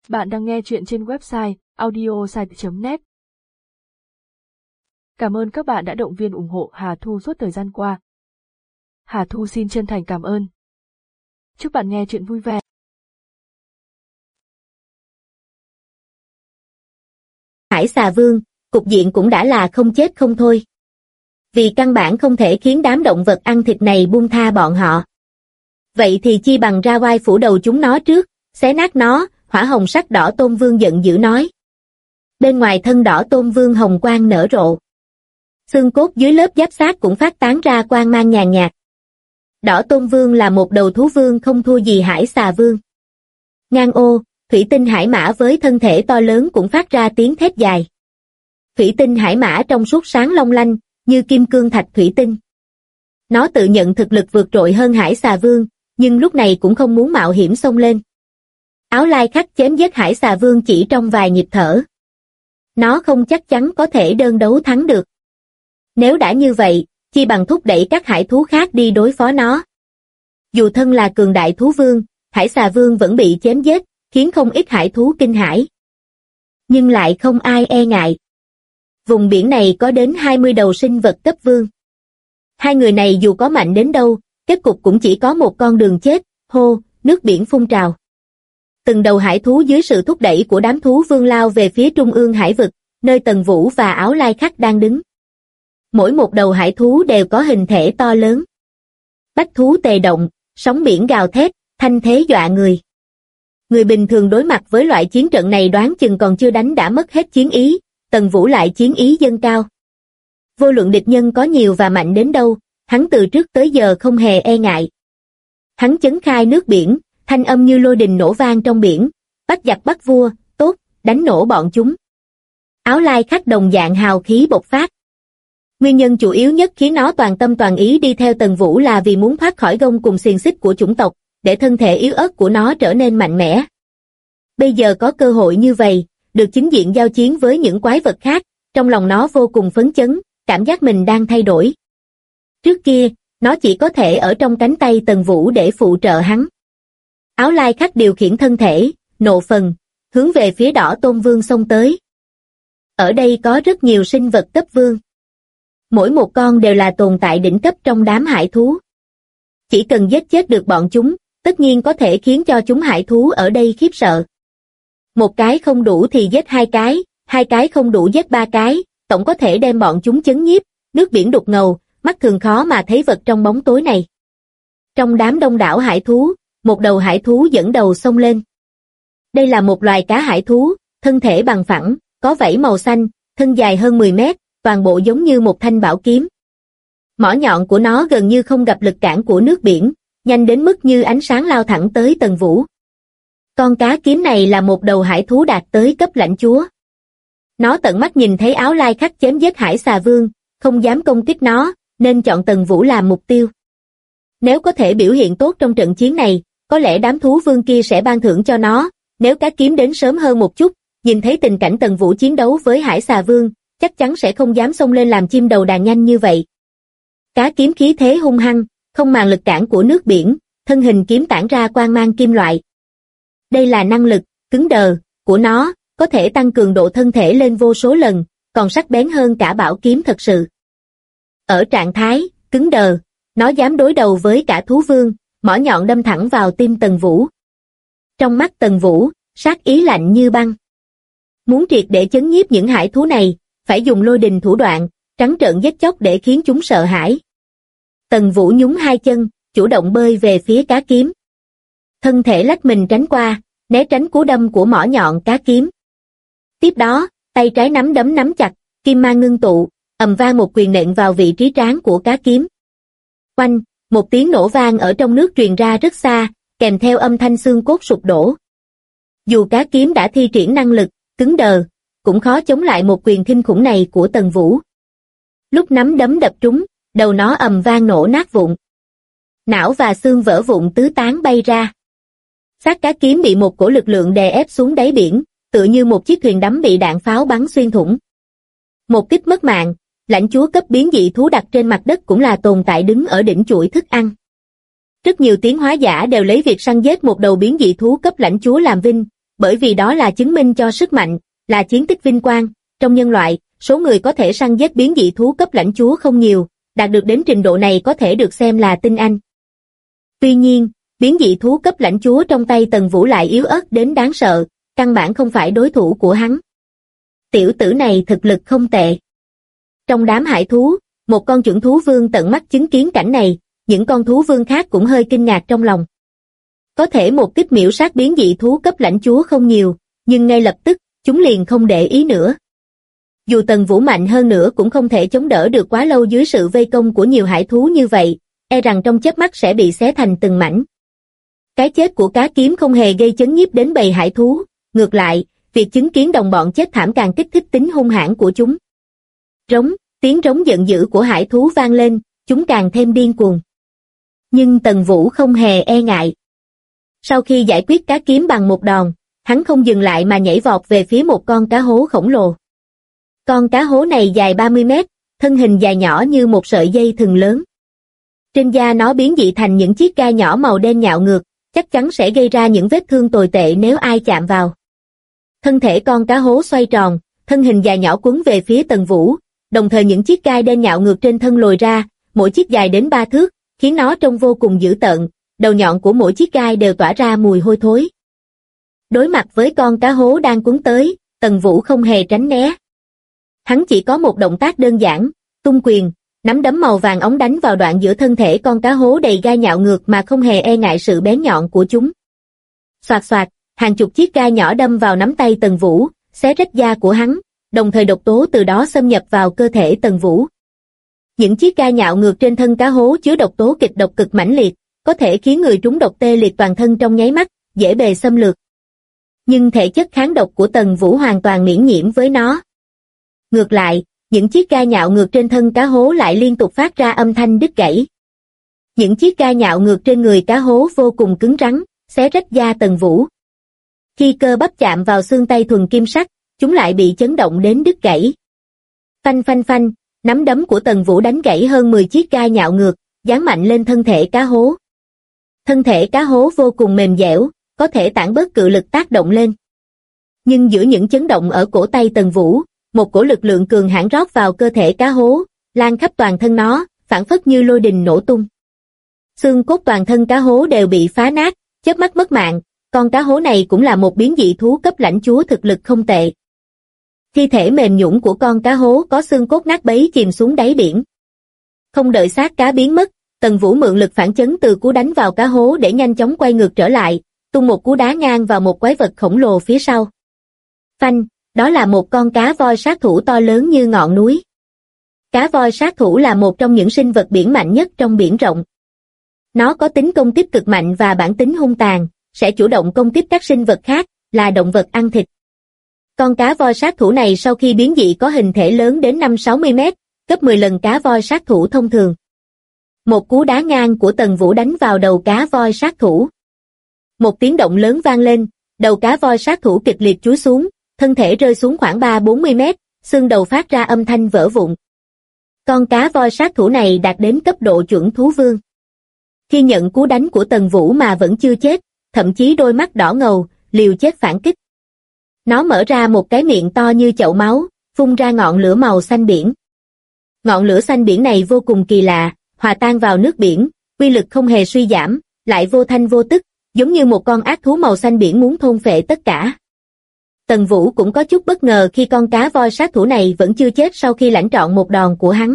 Bạn đang nghe chuyện trên website audiosite.net. Cảm ơn các bạn đã động viên ủng hộ Hà Thu suốt thời gian qua. Hà Thu xin chân thành cảm ơn. Chúc bạn nghe chuyện vui vẻ. Hải xà vương, cục diện cũng đã là không chết không thôi. Vì căn bản không thể khiến đám động vật ăn thịt này buông tha bọn họ. Vậy thì chi bằng ra oai phủ đầu chúng nó trước, xé nát nó. Hỏa hồng sắc đỏ Tôn Vương giận dữ nói. Bên ngoài thân đỏ Tôn Vương hồng quang nở rộ. Xương cốt dưới lớp giáp xác cũng phát tán ra quang mang nhàn nhạt. Đỏ Tôn Vương là một đầu thú vương không thua gì Hải xà vương. Ngang ô, thủy tinh hải mã với thân thể to lớn cũng phát ra tiếng thét dài. Thủy tinh hải mã trong suốt sáng long lanh, như kim cương thạch thủy tinh. Nó tự nhận thực lực vượt trội hơn Hải xà vương, nhưng lúc này cũng không muốn mạo hiểm xông lên. Áo lai khắc chém giết Hải xà vương chỉ trong vài nhịp thở. Nó không chắc chắn có thể đơn đấu thắng được. Nếu đã như vậy, chi bằng thúc đẩy các hải thú khác đi đối phó nó. Dù thân là cường đại thú vương, Hải xà vương vẫn bị chém giết, khiến không ít hải thú kinh hãi. Nhưng lại không ai e ngại. Vùng biển này có đến 20 đầu sinh vật cấp vương. Hai người này dù có mạnh đến đâu, kết cục cũng chỉ có một con đường chết, hô, nước biển phun trào. Từng đầu hải thú dưới sự thúc đẩy của đám thú vương lao về phía trung ương hải vực, nơi Tần Vũ và Áo Lai Khắc đang đứng. Mỗi một đầu hải thú đều có hình thể to lớn. Bách thú tề động, sóng biển gào thét, thanh thế dọa người. Người bình thường đối mặt với loại chiến trận này đoán chừng còn chưa đánh đã mất hết chiến ý, Tần Vũ lại chiến ý dâng cao. Vô luận địch nhân có nhiều và mạnh đến đâu, hắn từ trước tới giờ không hề e ngại. Hắn chấn khai nước biển, thanh âm như lôi đình nổ vang trong biển, bắt giặc bắt vua, tốt, đánh nổ bọn chúng. Áo Lai Khắc đồng dạng hào khí bộc phát. Nguyên nhân chủ yếu nhất khiến nó toàn tâm toàn ý đi theo Tần Vũ là vì muốn thoát khỏi gông cùng xiềng xích của chủng tộc, để thân thể yếu ớt của nó trở nên mạnh mẽ. Bây giờ có cơ hội như vậy, được chính diện giao chiến với những quái vật khác, trong lòng nó vô cùng phấn chấn, cảm giác mình đang thay đổi. Trước kia, nó chỉ có thể ở trong cánh tay Tần Vũ để phụ trợ hắn. Áo Lai Khắc điều khiển thân thể, nộ phần, hướng về phía đỏ Tôn Vương xông tới. Ở đây có rất nhiều sinh vật cấp vương. Mỗi một con đều là tồn tại đỉnh cấp trong đám hải thú. Chỉ cần giết chết được bọn chúng, tất nhiên có thể khiến cho chúng hải thú ở đây khiếp sợ. Một cái không đủ thì giết hai cái không đủ giết ba cái, tổng có thể đem bọn chúng chấn nhiếp, nước biển đục ngầu, mắt thường khó mà thấy vật trong bóng tối này. Trong đám đông đảo hải thú, một đầu hải thú dẫn đầu xông lên. Đây là một loài cá hải thú, thân thể bằng phẳng, có vảy màu xanh, thân dài hơn 10 mét, toàn bộ giống như một thanh bảo kiếm. Mỏ nhọn của nó gần như không gặp lực cản của nước biển, nhanh đến mức như ánh sáng lao thẳng tới Tần Vũ. Con cá kiếm này là một đầu hải thú đạt tới cấp lãnh chúa. Nó tận mắt nhìn thấy Áo Lai Khắc chém giết Hải xà vương, không dám công kích nó, nên chọn Tần Vũ làm mục tiêu. Nếu có thể biểu hiện tốt trong trận chiến này, có lẽ đám thú vương kia sẽ ban thưởng cho nó. Nếu cá kiếm đến sớm hơn một chút, nhìn thấy tình cảnh Tần Vũ chiến đấu với Hải xà vương, chắc chắn sẽ không dám xông lên làm chim đầu đàn nhanh như vậy. Cá kiếm khí thế hung hăng, không màng lực cản của nước biển, thân hình kiếm tản ra quang mang kim loại. Đây là năng lực cứng đờ của nó, có thể tăng cường độ thân thể lên vô số lần, còn sắc bén hơn cả bảo kiếm thật sự. Ở trạng thái cứng đờ, nó dám đối đầu với cả thú vương, mỏ nhọn đâm thẳng vào tim Tần Vũ. Trong mắt Tần Vũ, sát ý lạnh như băng. Muốn triệt để chấn nhiếp những hải thú này, phải dùng lôi đình thủ đoạn, trắng trợn giết chóc để khiến chúng sợ hãi. Tần Vũ nhún hai chân, chủ động bơi về phía cá kiếm. Thân thể lách mình tránh qua, né tránh cú đâm của mỏ nhọn cá kiếm. Tiếp đó, tay trái nắm đấm nắm chặt, kim mang ngưng tụ, ầm vang một quyền nện vào vị trí trán của cá kiếm. Oanh, một tiếng nổ vang ở trong nước truyền ra rất xa, kèm theo âm thanh xương cốt sụp đổ. Dù cá kiếm đã thi triển năng lực cứng đờ, cũng khó chống lại một quyền kinh khủng này của Tần Vũ. Lúc nắm đấm đập trúng, đầu nó ầm vang nổ nát vụn. Não và xương vỡ vụn tứ tán bay ra. Xác cá kiếm bị một cổ lực lượng đè ép xuống đáy biển, tựa như một chiếc thuyền đắm bị đạn pháo bắn xuyên thủng. Một kích mất mạng, lãnh chúa cấp biến dị thú đặt trên mặt đất cũng là tồn tại đứng ở đỉnh chuỗi thức ăn. Rất nhiều tiến hóa giả đều lấy việc săn giết một đầu biến dị thú cấp lãnh chúa làm vinh, bởi vì đó là chứng minh cho sức mạnh, là chiến tích vinh quang. Trong nhân loại, số người có thể săn giết biến dị thú cấp lãnh chúa không nhiều, đạt được đến trình độ này có thể được xem là tinh anh. Tuy nhiên, biến dị thú cấp lãnh chúa trong tay Tần Vũ lại yếu ớt đến đáng sợ, căn bản không phải đối thủ của hắn. Tiểu tử này thực lực không tệ. Trong đám hải thú, một con chuẩn thú vương tận mắt chứng kiến cảnh này, những con thú vương khác cũng hơi kinh ngạc trong lòng. Có thể một kích miểu sát biến dị thú cấp lãnh chúa không nhiều, nhưng ngay lập tức, chúng liền không để ý nữa. Dù Tần Vũ mạnh hơn nữa cũng không thể chống đỡ được quá lâu dưới sự vây công của nhiều hải thú như vậy, e rằng trong chớp mắt sẽ bị xé thành từng mảnh. Cái chết của cá kiếm không hề gây chấn nhiếp đến bầy hải thú, ngược lại, việc chứng kiến đồng bọn chết thảm càng kích thích tính hung hãn của chúng. Rống, tiếng rống giận dữ của hải thú vang lên, chúng càng thêm điên cuồng. Nhưng Tần Vũ không hề e ngại. Sau khi giải quyết cá kiếm bằng một đòn, hắn không dừng lại mà nhảy vọt về phía một con cá hố khổng lồ. Con cá hố này dài 30 mét, thân hình dài nhỏ như một sợi dây thừng lớn. Trên da nó biến dị thành những chiếc gai nhỏ màu đen nhạo ngược, chắc chắn sẽ gây ra những vết thương tồi tệ nếu ai chạm vào. Thân thể con cá hố xoay tròn, thân hình dài nhỏ cuốn về phía Tần Vũ, đồng thời những chiếc gai đen nhạo ngược trên thân lồi ra, mỗi chiếc dài đến 3 thước, khiến nó trông vô cùng dữ tợn, đầu nhọn của mỗi chiếc gai đều tỏa ra mùi hôi thối. Đối mặt với con cá hố đang cuốn tới, Tần Vũ không hề tránh né. Hắn chỉ có một động tác đơn giản, tung quyền, nắm đấm màu vàng óng đánh vào đoạn giữa thân thể con cá hố đầy gai nhạo ngược mà không hề e ngại sự bén nhọn của chúng. Xoạt xoạt, hàng chục chiếc gai nhỏ đâm vào nắm tay Tần Vũ, xé rách da của hắn, đồng thời độc tố từ đó xâm nhập vào cơ thể Tần Vũ. Những chiếc gai nhạo ngược trên thân cá hố chứa độc tố kịch độc cực mãnh liệt, có thể khiến người trúng độc tê liệt toàn thân trong nháy mắt, dễ bề xâm lược. Nhưng thể chất kháng độc của Tần Vũ hoàn toàn miễn nhiễm với nó. Ngược lại, những chiếc gai nhạo ngược trên thân cá hố lại liên tục phát ra âm thanh đứt gãy. Những chiếc gai nhạo ngược trên người cá hố vô cùng cứng rắn, xé rách da Tần Vũ. Khi cơ bắp chạm vào xương tay thuần kim sắc, chúng lại bị chấn động đến đứt gãy. Phanh phanh phanh, nắm đấm của Tần Vũ đánh gãy hơn 10 chiếc gai nhạo ngược, giáng mạnh lên thân thể cá hố. Thân thể cá hố vô cùng mềm dẻo, có thể tản bớt cự lực tác động lên. Nhưng giữa những chấn động ở cổ tay Tần Vũ, một cổ lực lượng cường hãn rót vào cơ thể cá hố, lan khắp toàn thân nó, phảng phất như lôi đình nổ tung. Xương cốt toàn thân cá hố đều bị phá nát, chớp mắt mất mạng, con cá hố này cũng là một biến dị thú cấp lãnh chúa thực lực không tệ. Thi thể mềm nhũn của con cá hố có xương cốt nát bấy chìm xuống đáy biển. Không đợi xác cá biến mất, Tần Vũ mượn lực phản chấn từ cú đánh vào cá hố để nhanh chóng quay ngược trở lại, tung một cú đá ngang vào một quái vật khổng lồ phía sau. Phanh, đó là một con cá voi sát thủ to lớn như ngọn núi. Cá voi sát thủ là một trong những sinh vật biển mạnh nhất trong biển rộng. Nó có tính công kích cực mạnh và bản tính hung tàn, sẽ chủ động công kích các sinh vật khác, là động vật ăn thịt. Con cá voi sát thủ này sau khi biến dị có hình thể lớn đến 5-60 mét, gấp 10 lần cá voi sát thủ thông thường. Một cú đá ngang của Tần Vũ đánh vào đầu cá voi sát thủ. Một tiếng động lớn vang lên, đầu cá voi sát thủ kịch liệt chúi xuống, thân thể rơi xuống khoảng 3-40 mét, xương đầu phát ra âm thanh vỡ vụn. Con cá voi sát thủ này đạt đến cấp độ chuẩn thú vương. Khi nhận cú đánh của Tần Vũ mà vẫn chưa chết, thậm chí đôi mắt đỏ ngầu, liều chết phản kích. Nó mở ra một cái miệng to như chậu máu, phun ra ngọn lửa màu xanh biển. Ngọn lửa xanh biển này vô cùng kỳ lạ, hòa tan vào nước biển, uy lực không hề suy giảm, lại vô thanh vô tức, giống như một con ác thú màu xanh biển muốn thôn phệ tất cả. Tần Vũ cũng có chút bất ngờ khi con cá voi sát thủ này vẫn chưa chết sau khi lãnh trọn một đòn của hắn.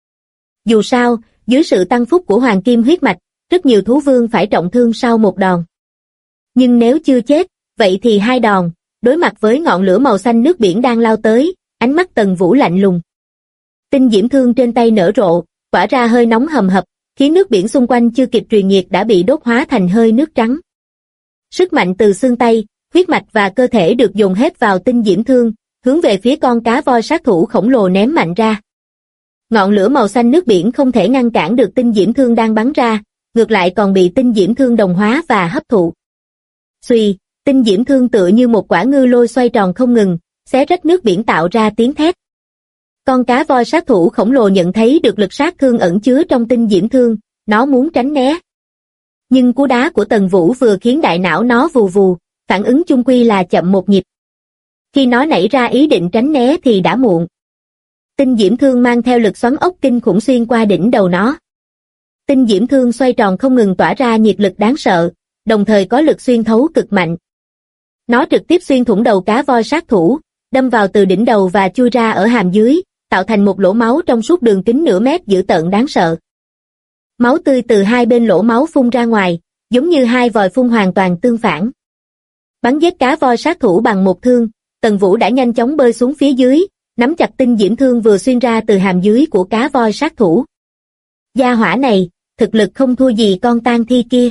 Dù sao, dưới sự tăng phúc của hoàng kim huyết mạch, rất nhiều thú vương phải trọng thương sau một đòn. Nhưng nếu chưa chết, vậy thì 2 đòn, đối mặt với ngọn lửa màu xanh nước biển đang lao tới, ánh mắt Tần Vũ lạnh lùng. Tinh diễm thương trên tay nở rộ, tỏa ra hơi nóng hầm hập, khiến nước biển xung quanh chưa kịp truyền nhiệt đã bị đốt hóa thành hơi nước trắng. Sức mạnh từ xương tay, huyết mạch và cơ thể được dồn hết vào tinh diễm thương, hướng về phía con cá voi sát thủ khổng lồ ném mạnh ra. Ngọn lửa màu xanh nước biển không thể ngăn cản được tinh diễm thương đang bắn ra, ngược lại còn bị tinh diễm thương đồng hóa và hấp thụ. Xuy, tinh diễm thương tựa như một quả ngư lôi xoay tròn không ngừng, xé rách nước biển tạo ra tiếng thét. Con cá voi sát thủ khổng lồ nhận thấy được lực sát thương ẩn chứa trong tinh diễm thương, nó muốn tránh né. Nhưng cú đá của Tần Vũ vừa khiến đại não nó vù vù, phản ứng chung quy là chậm một nhịp. Khi nó nảy ra ý định tránh né thì đã muộn. Tinh diễm thương mang theo lực xoắn ốc kinh khủng xuyên qua đỉnh đầu nó. Tinh diễm thương xoay tròn không ngừng tỏa ra nhiệt lực đáng sợ, đồng thời có lực xuyên thấu cực mạnh. Nó trực tiếp xuyên thủng đầu cá voi sát thủ, đâm vào từ đỉnh đầu và chui ra ở hàm dưới, tạo thành một lỗ máu trong suốt đường kính nửa mét dữ tợn đáng sợ. Máu tươi từ hai bên lỗ máu phun ra ngoài, giống như hai vòi phun hoàn toàn tương phản. Bắn giết cá voi sát thủ bằng một thương, Tần Vũ đã nhanh chóng bơi xuống phía dưới, nắm chặt tinh diễm thương vừa xuyên ra từ hàm dưới của cá voi sát thủ. Gia hỏa này, thực lực không thua gì con tang thi kia.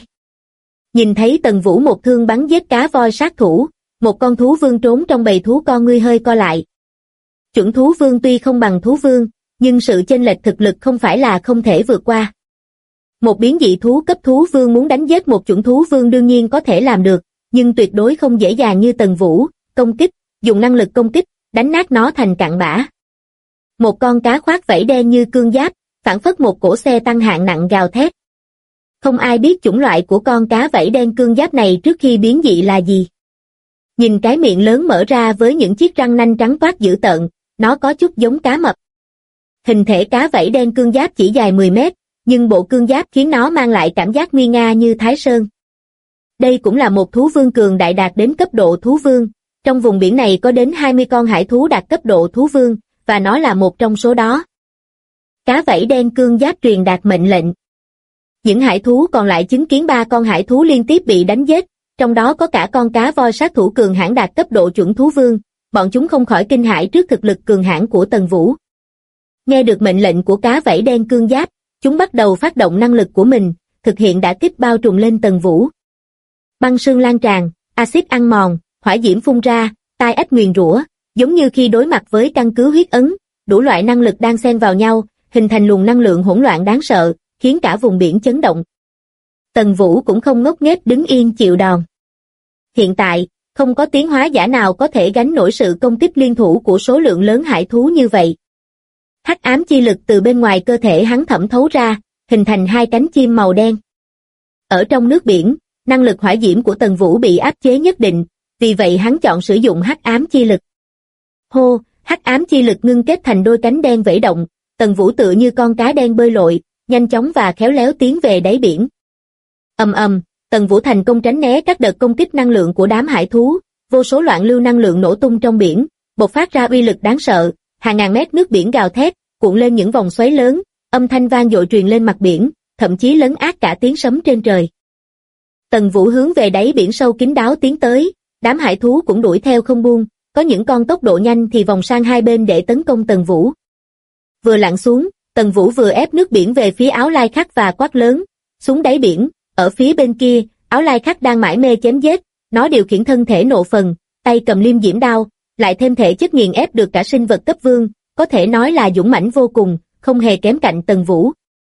Nhìn thấy Tần Vũ một thương bắn giết cá voi sát thủ, một con thú vương trốn trong bầy thú con ngươi hơi co lại. Chuẩn thú vương tuy không bằng thú vương, nhưng sự chênh lệch thực lực không phải là không thể vượt qua. Một biến dị thú cấp thú vương muốn đánh giết một chuẩn thú vương đương nhiên có thể làm được, nhưng tuyệt đối không dễ dàng như Tần Vũ, công kích, dùng năng lực công kích, đánh nát nó thành cặn bã. Một con cá khoác vảy đen như cương giáp, phảng phất một cỗ xe tăng hạng nặng gào thét. Không ai biết chủng loại của con cá vảy đen cương giáp này trước khi biến dị là gì. Nhìn cái miệng lớn mở ra với những chiếc răng nanh trắng toát dữ tợn, nó có chút giống cá mập. Hình thể cá vảy đen cương giáp chỉ dài 10 mét, nhưng bộ cương giáp khiến nó mang lại cảm giác nguy nga như Thái Sơn. Đây cũng là một thú vương cường đại đạt đến cấp độ thú vương. Trong vùng biển này có đến 20 con hải thú đạt cấp độ thú vương, và nó là một trong số đó. Cá vảy đen cương giáp truyền đạt mệnh lệnh. Những hải thú còn lại chứng kiến 3 con hải thú liên tiếp bị đánh giết, trong đó có cả con cá voi sát thủ cường hãn đạt cấp độ chuẩn thú vương, bọn chúng không khỏi kinh hãi trước thực lực cường hãn của Tần Vũ. Nghe được mệnh lệnh của cá vảy đen cương giáp, chúng bắt đầu phát động năng lực của mình, thực hiện đả kích bao trùm lên Tần Vũ. Băng sương lan tràn, axit ăn mòn, hỏa diễm phun ra, tai ách nguyền rủa, giống như khi đối mặt với căn cứ huyết ấn, đủ loại năng lực đang xen vào nhau, hình thành luồng năng lượng hỗn loạn đáng sợ, khiến cả vùng biển chấn động. Tần Vũ cũng không ngốc nghếch đứng yên chịu đòn. Hiện tại, không có tiến hóa giả nào có thể gánh nổi sự công kích liên thủ của số lượng lớn hải thú như vậy. Hắc ám chi lực từ bên ngoài cơ thể hắn thẩm thấu ra, hình thành hai cánh chim màu đen. Ở trong nước biển, năng lực hỏa diễm của Tần Vũ bị áp chế nhất định, vì vậy hắn chọn sử dụng hắc ám chi lực. Hô, hắc ám chi lực ngưng kết thành đôi cánh đen vẫy động, Tần Vũ tựa như con cá đen bơi lội, nhanh chóng và khéo léo tiến về đáy biển. Ầm ầm, Tần Vũ thành công tránh né các đợt công kích năng lượng của đám hải thú, vô số loạn lưu năng lượng nổ tung trong biển, bộc phát ra uy lực đáng sợ, hàng ngàn mét nước biển gào thét, cuộn lên những vòng xoáy lớn, âm thanh vang dội truyền lên mặt biển, thậm chí lấn át cả tiếng sấm trên trời. Tần Vũ hướng về đáy biển sâu kín đáo tiến tới, đám hải thú cũng đuổi theo không buông, có những con tốc độ nhanh thì vòng sang hai bên để tấn công Tần Vũ. Vừa lặn xuống, Tần Vũ vừa ép nước biển về phía Áo Lai Khắc và quát lớn, xuống đáy biển, ở phía bên kia, Áo Lai Khắc đang mải mê chém giết, nó điều khiển thân thể nộ phần, tay cầm liêm diễm đao, lại thêm thể chất nghiền ép được cả sinh vật cấp vương, có thể nói là dũng mãnh vô cùng, không hề kém cạnh Tần Vũ.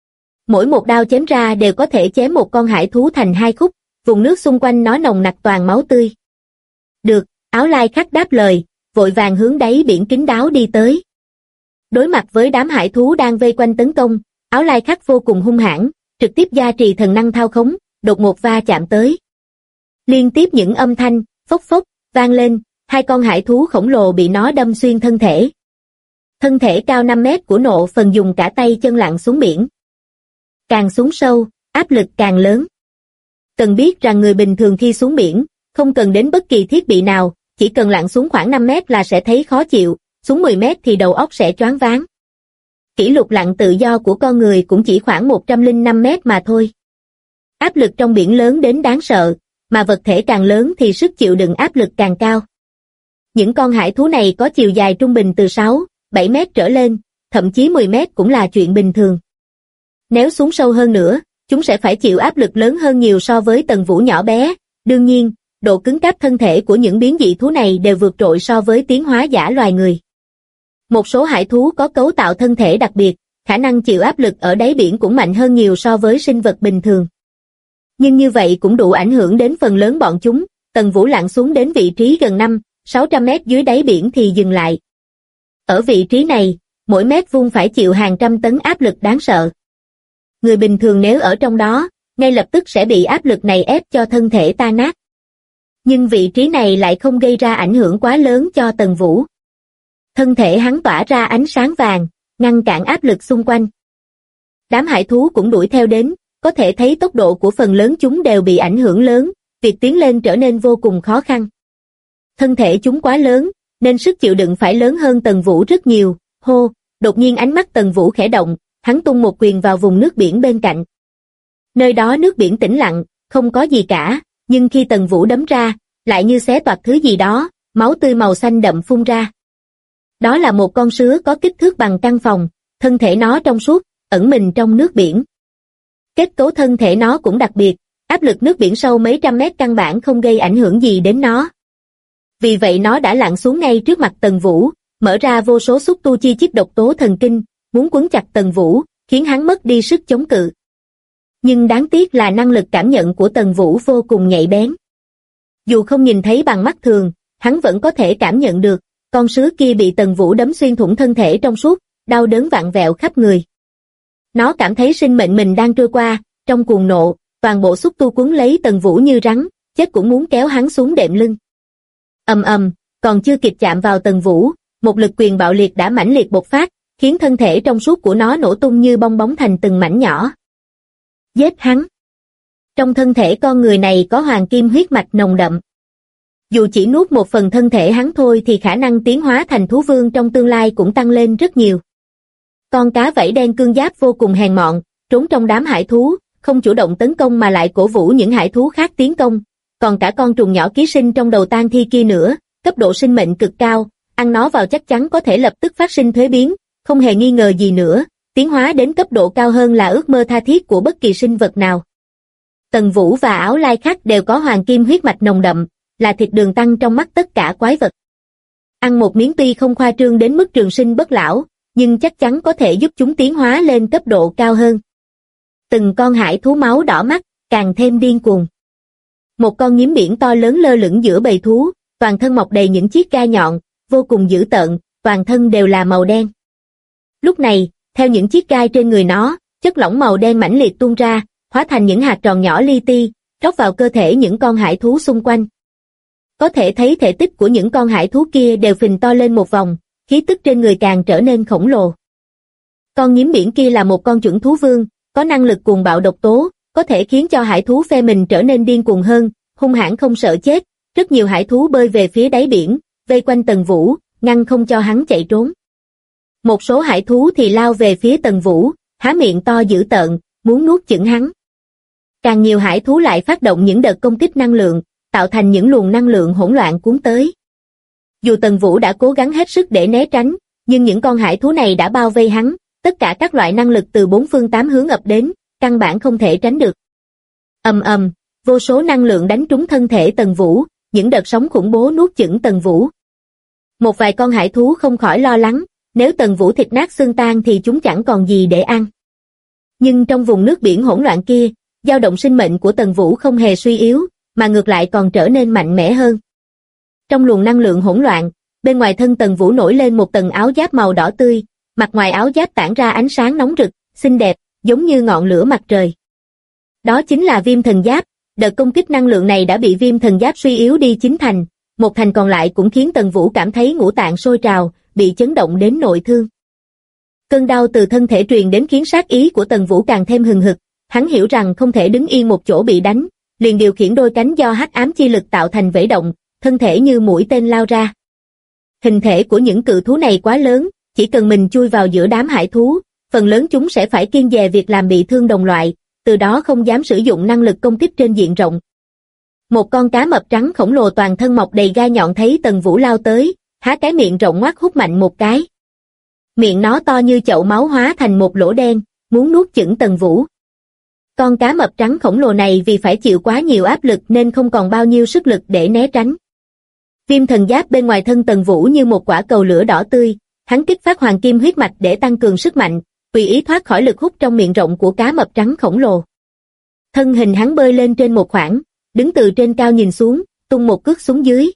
Mỗi một đao chém ra đều có thể chém một con hải thú thành hai khúc, vùng nước xung quanh nó nồng nặc toàn máu tươi. Được, Áo Lai Khắc đáp lời, vội vàng hướng đáy biển kín đáo đi tới. Đối mặt với đám hải thú đang vây quanh tấn công, Áo Lai Khắc vô cùng hung hãn, trực tiếp gia trì thần năng thao khống, đột ngột va chạm tới. Liên tiếp những âm thanh, phốc phốc, vang lên, hai con hải thú khổng lồ bị nó đâm xuyên thân thể. Thân thể cao 5 mét của nộ phần dùng cả tay chân lặn xuống biển. Càng xuống sâu, áp lực càng lớn. Cần biết rằng người bình thường khi xuống biển, không cần đến bất kỳ thiết bị nào, chỉ cần lặn xuống khoảng 5 mét là sẽ thấy khó chịu, xuống 10 mét thì đầu óc sẽ choáng váng. Kỷ lục lặn tự do của con người cũng chỉ khoảng 105 mét mà thôi. Áp lực trong biển lớn đến đáng sợ, mà vật thể càng lớn thì sức chịu đựng áp lực càng cao. Những con hải thú này có chiều dài trung bình từ 6, 7 mét trở lên, thậm chí 10 mét cũng là chuyện bình thường. Nếu xuống sâu hơn nữa, chúng sẽ phải chịu áp lực lớn hơn nhiều so với Tần Vũ nhỏ bé. Đương nhiên, độ cứng cáp thân thể của những biến dị thú này đều vượt trội so với tiến hóa giả loài người. Một số hải thú có cấu tạo thân thể đặc biệt, khả năng chịu áp lực ở đáy biển cũng mạnh hơn nhiều so với sinh vật bình thường. Nhưng như vậy cũng đủ ảnh hưởng đến phần lớn bọn chúng. Tần Vũ lặn xuống đến vị trí gần 500-600 mét dưới đáy biển thì dừng lại. Ở vị trí này, mỗi mét vuông phải chịu hàng trăm tấn áp lực đáng sợ. Người bình thường nếu ở trong đó, ngay lập tức sẽ bị áp lực này ép cho thân thể tan nát. Nhưng vị trí này lại không gây ra ảnh hưởng quá lớn cho Tần Vũ. Thân thể hắn tỏa ra ánh sáng vàng, ngăn cản áp lực xung quanh. Đám hải thú cũng đuổi theo đến, có thể thấy tốc độ của phần lớn chúng đều bị ảnh hưởng lớn, việc tiến lên trở nên vô cùng khó khăn. Thân thể chúng quá lớn, nên sức chịu đựng phải lớn hơn Tần Vũ rất nhiều. Hô, đột nhiên ánh mắt Tần Vũ khẽ động, hắn tung một quyền vào vùng nước biển bên cạnh. Nơi đó nước biển tĩnh lặng, không có gì cả, nhưng khi Tần Vũ đấm ra, lại như xé toạc thứ gì đó, máu tươi màu xanh đậm phun ra. Đó là một con sứa có kích thước bằng căn phòng, thân thể nó trong suốt, ẩn mình trong nước biển. Kết cấu thân thể nó cũng đặc biệt, áp lực nước biển sâu mấy trăm mét căn bản không gây ảnh hưởng gì đến nó. Vì vậy nó đã lặn xuống ngay trước mặt Tần Vũ, mở ra vô số xúc tu chi chít độc tố thần kinh, muốn quấn chặt Tần Vũ, khiến hắn mất đi sức chống cự. Nhưng đáng tiếc là năng lực cảm nhận của Tần Vũ vô cùng nhạy bén. Dù không nhìn thấy bằng mắt thường, hắn vẫn có thể cảm nhận được, con sứa kia bị Tần Vũ đấm xuyên thủng thân thể trong suốt, đau đớn vặn vẹo khắp người. Nó cảm thấy sinh mệnh mình đang trôi qua, trong cuồng nộ, toàn bộ xúc tu cuốn lấy Tần Vũ như rắn, chết cũng muốn kéo hắn xuống đệm lưng. Ầm ầm, còn chưa kịp chạm vào Tần Vũ, một lực quyền bạo liệt đã mãnh liệt bộc phát, khiến thân thể trong suốt của nó nổ tung như bong bóng thành từng mảnh nhỏ. Giết hắn. Trong thân thể con người này có hoàng kim huyết mạch nồng đậm. Dù chỉ nuốt một phần thân thể hắn thôi thì khả năng tiến hóa thành thú vương trong tương lai cũng tăng lên rất nhiều. Con cá vảy đen cương giáp vô cùng hèn mọn, trốn trong đám hải thú, không chủ động tấn công mà lại cổ vũ những hải thú khác tiến công. Còn cả con trùng nhỏ ký sinh trong đầu tang thi kia nữa, cấp độ sinh mệnh cực cao, ăn nó vào chắc chắn có thể lập tức phát sinh thuế biến, không hề nghi ngờ gì nữa, tiến hóa đến cấp độ cao hơn là ước mơ tha thiết của bất kỳ sinh vật nào. Tần Vũ và Áo Lai Khắc đều có hoàng kim huyết mạch nồng đậm, là thịt đường tăng trong mắt tất cả quái vật. Ăn một miếng tuy không khoa trương đến mức trường sinh bất lão, nhưng chắc chắn có thể giúp chúng tiến hóa lên cấp độ cao hơn. Từng con hải thú máu đỏ mắt, càng thêm điên cuồng. Một con nhím biển to lớn lơ lửng giữa bầy thú, toàn thân mọc đầy những chiếc gai nhọn, vô cùng dữ tợn, toàn thân đều là màu đen. Lúc này, theo những chiếc gai trên người nó, chất lỏng màu đen mãnh liệt tuôn ra, hóa thành những hạt tròn nhỏ li ti, rót vào cơ thể những con hải thú xung quanh. Có thể thấy thể tích của những con hải thú kia đều phình to lên một vòng, khí tức trên người càng trở nên khổng lồ. Con nhím biển kia là một con chuẩn thú vương, có năng lực cuồng bạo độc tố, có thể khiến cho hải thú phe mình trở nên điên cuồng hơn, hung hãn không sợ chết. Rất nhiều hải thú bơi về phía đáy biển, vây quanh Tần Vũ, ngăn không cho hắn chạy trốn. Một số hải thú thì lao về phía Tần Vũ, há miệng to dữ tợn, muốn nuốt chửng hắn. Càng nhiều hải thú lại phát động những đợt công kích năng lượng, tạo thành những luồng năng lượng hỗn loạn cuốn tới. Dù Tần Vũ đã cố gắng hết sức để né tránh, nhưng những con hải thú này đã bao vây hắn, tất cả các loại năng lực từ bốn phương tám hướng ập đến, căn bản không thể tránh được. Ầm ầm, vô số năng lượng đánh trúng thân thể Tần Vũ, những đợt sóng khủng bố nuốt chửng Tần Vũ. Một vài con hải thú không khỏi lo lắng, nếu Tần Vũ thịt nát xương tan thì chúng chẳng còn gì để ăn. Nhưng trong vùng nước biển hỗn loạn kia, dao động sinh mệnh của Tần Vũ không hề suy yếu, mà ngược lại còn trở nên mạnh mẽ hơn. Trong luồng năng lượng hỗn loạn, bên ngoài thân Tần Vũ nổi lên một tầng áo giáp màu đỏ tươi, mặt ngoài áo giáp tản ra ánh sáng nóng rực, xinh đẹp, giống như ngọn lửa mặt trời. Đó chính là Viêm Thần Giáp. Đợt công kích năng lượng này đã bị Viêm Thần Giáp suy yếu đi 9 thành, một thành còn lại cũng khiến Tần Vũ cảm thấy ngũ tạng sôi trào, bị chấn động đến nội thương. Cơn đau từ thân thể truyền đến khiến sát ý của Tần Vũ càng thêm hừng hực, hắn hiểu rằng không thể đứng yên một chỗ bị đánh, liền điều khiển đôi cánh do hắc ám chi lực tạo thành vẫy động, thân thể như mũi tên lao ra. Hình thể của những cự thú này quá lớn, chỉ cần mình chui vào giữa đám hải thú, phần lớn chúng sẽ phải kiêng dè việc làm bị thương đồng loại, từ đó không dám sử dụng năng lực công kích trên diện rộng. Một con cá mập trắng khổng lồ toàn thân mọc đầy gai nhọn thấy Tần Vũ lao tới, há cái miệng rộng ngoác hút mạnh một cái. Miệng nó to như chậu máu hóa thành một lỗ đen, muốn nuốt chửng Tần Vũ. Con cá mập trắng khổng lồ này vì phải chịu quá nhiều áp lực nên không còn bao nhiêu sức lực để né tránh. Viêm Thần Giáp bên ngoài thân Tần Vũ như một quả cầu lửa đỏ tươi, hắn kích phát hoàng kim huyết mạch để tăng cường sức mạnh, tùy ý thoát khỏi lực hút trong miệng rộng của cá mập trắng khổng lồ. Thân hình hắn bơi lên trên một khoảng, đứng từ trên cao nhìn xuống, tung một cước xuống dưới.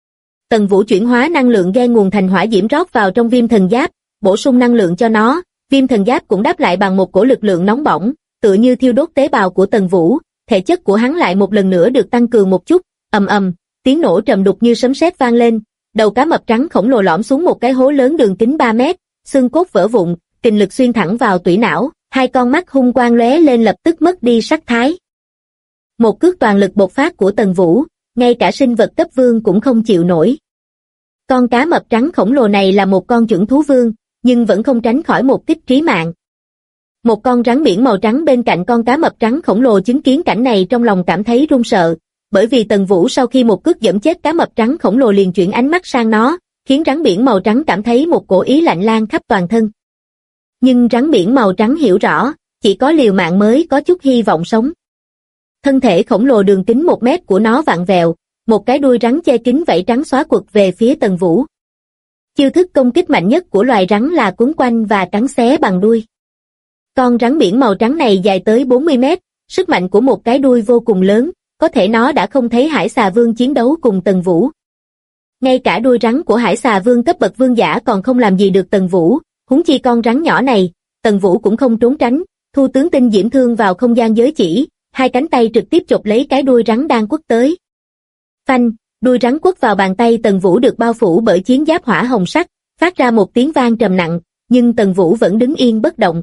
Tần Vũ chuyển hóa năng lượng ghen nguồn thành hỏa diễm rót vào trong Viêm Thần Giáp, bổ sung năng lượng cho nó. Viêm Thần Giáp cũng đáp lại bằng một cổ lực lượng nóng bỏng, tựa như thiêu đốt tế bào của Tần Vũ, thể chất của hắn lại một lần nữa được tăng cường một chút. Ầm ầm, tiếng nổ trầm đục như sấm sét vang lên, đầu cá mập trắng khổng lồ lõm xuống một cái hố lớn đường kính 3 mét, xương cốt vỡ vụn, kình lực xuyên thẳng vào tủy não, hai con mắt hung quang lóe lên lập tức mất đi sắc thái. Một cước toàn lực bộc phát của Tần Vũ, ngay cả sinh vật cấp vương cũng không chịu nổi. Con cá mập trắng khổng lồ này là một con chuẩn thú vương, nhưng vẫn không tránh khỏi một kích trí mạng. Một con rắn biển màu trắng bên cạnh con cá mập trắng khổng lồ chứng kiến cảnh này trong lòng cảm thấy run sợ, bởi vì Tần Vũ sau khi một cước giẫm chết cá mập trắng khổng lồ liền chuyển ánh mắt sang nó, khiến rắn biển màu trắng cảm thấy một cổ ý lạnh lan khắp toàn thân. Nhưng rắn biển màu trắng hiểu rõ, chỉ có liều mạng mới có chút hy vọng sống. Thân thể khổng lồ đường kính 1 mét của nó vặn vẹo, một cái đuôi rắn che kín vảy trắng xóa quật về phía Tần Vũ. Chiêu thức công kích mạnh nhất của loài rắn là cuốn quanh và cắn xé bằng đuôi. Con rắn biển màu trắng này dài tới 40 mét, sức mạnh của một cái đuôi vô cùng lớn, có thể nó đã không thấy Hải Xà Vương chiến đấu cùng Tần Vũ. Ngay cả đuôi rắn của Hải Xà Vương cấp bậc vương giả còn không làm gì được Tần Vũ, huống chi con rắn nhỏ này, Tần Vũ cũng không trốn tránh, thu tướng tinh diễm thương vào không gian giới chỉ, hai cánh tay trực tiếp chộp lấy cái đuôi rắn đang quất tới. Phanh, đuôi rắn quất vào bàn tay Tần Vũ được bao phủ bởi chiến giáp hỏa hồng sắc, phát ra một tiếng vang trầm nặng, nhưng Tần Vũ vẫn đứng yên bất động.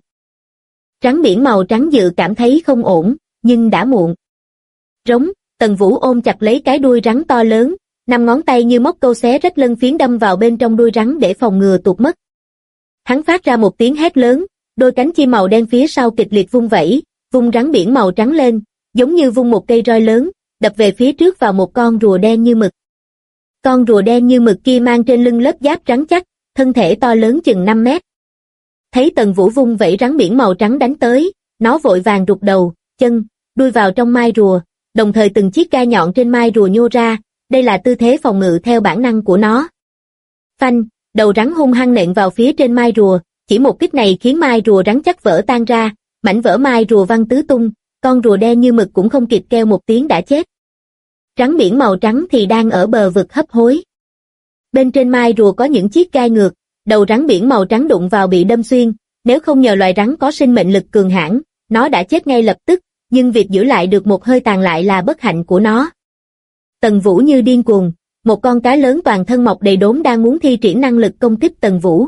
Rắn biển màu trắng dự cảm thấy không ổn, nhưng đã muộn. Rống, Tần Vũ ôm chặt lấy cái đuôi rắn to lớn, 5 ngón tay như móc câu xé rách lân phiến đâm vào bên trong đuôi rắn để phòng ngừa tuột mất. Hắn phát ra một tiếng hét lớn, đôi cánh chim màu đen phía sau kịch liệt vung vẩy, vung rắn biển màu trắng lên, giống như vung một cây roi lớn, đập về phía trước vào một con rùa đen như mực. Con rùa đen như mực kia mang trên lưng lớp giáp rắn chắc, thân thể to lớn chừng 5 mét. Thấy Tần Vũ vung vẩy rắn biển màu trắng đánh tới, nó vội vàng rụt đầu, chân, đuôi vào trong mai rùa, đồng thời từng chiếc gai nhọn trên mai rùa nhô ra, đây là tư thế phòng ngự theo bản năng của nó. Phanh, đầu rắn hung hăng nện vào phía trên mai rùa, chỉ một kích này khiến mai rùa rắn chắc vỡ tan ra, mảnh vỡ mai rùa văng tứ tung, con rùa đen như mực cũng không kịp kêu một tiếng đã chết. Rắn biển màu trắng thì đang ở bờ vực hấp hối. Bên trên mai rùa có những chiếc gai ngược, đầu rắn biển màu trắng đụng vào bị đâm xuyên, nếu không nhờ loài rắn có sinh mệnh lực cường hãn, nó đã chết ngay lập tức, nhưng việc giữ lại được một hơi tàn lại là bất hạnh của nó. Tần Vũ như điên cuồng, một con cá lớn toàn thân mọc đầy đốm đang muốn thi triển năng lực công kích Tần Vũ.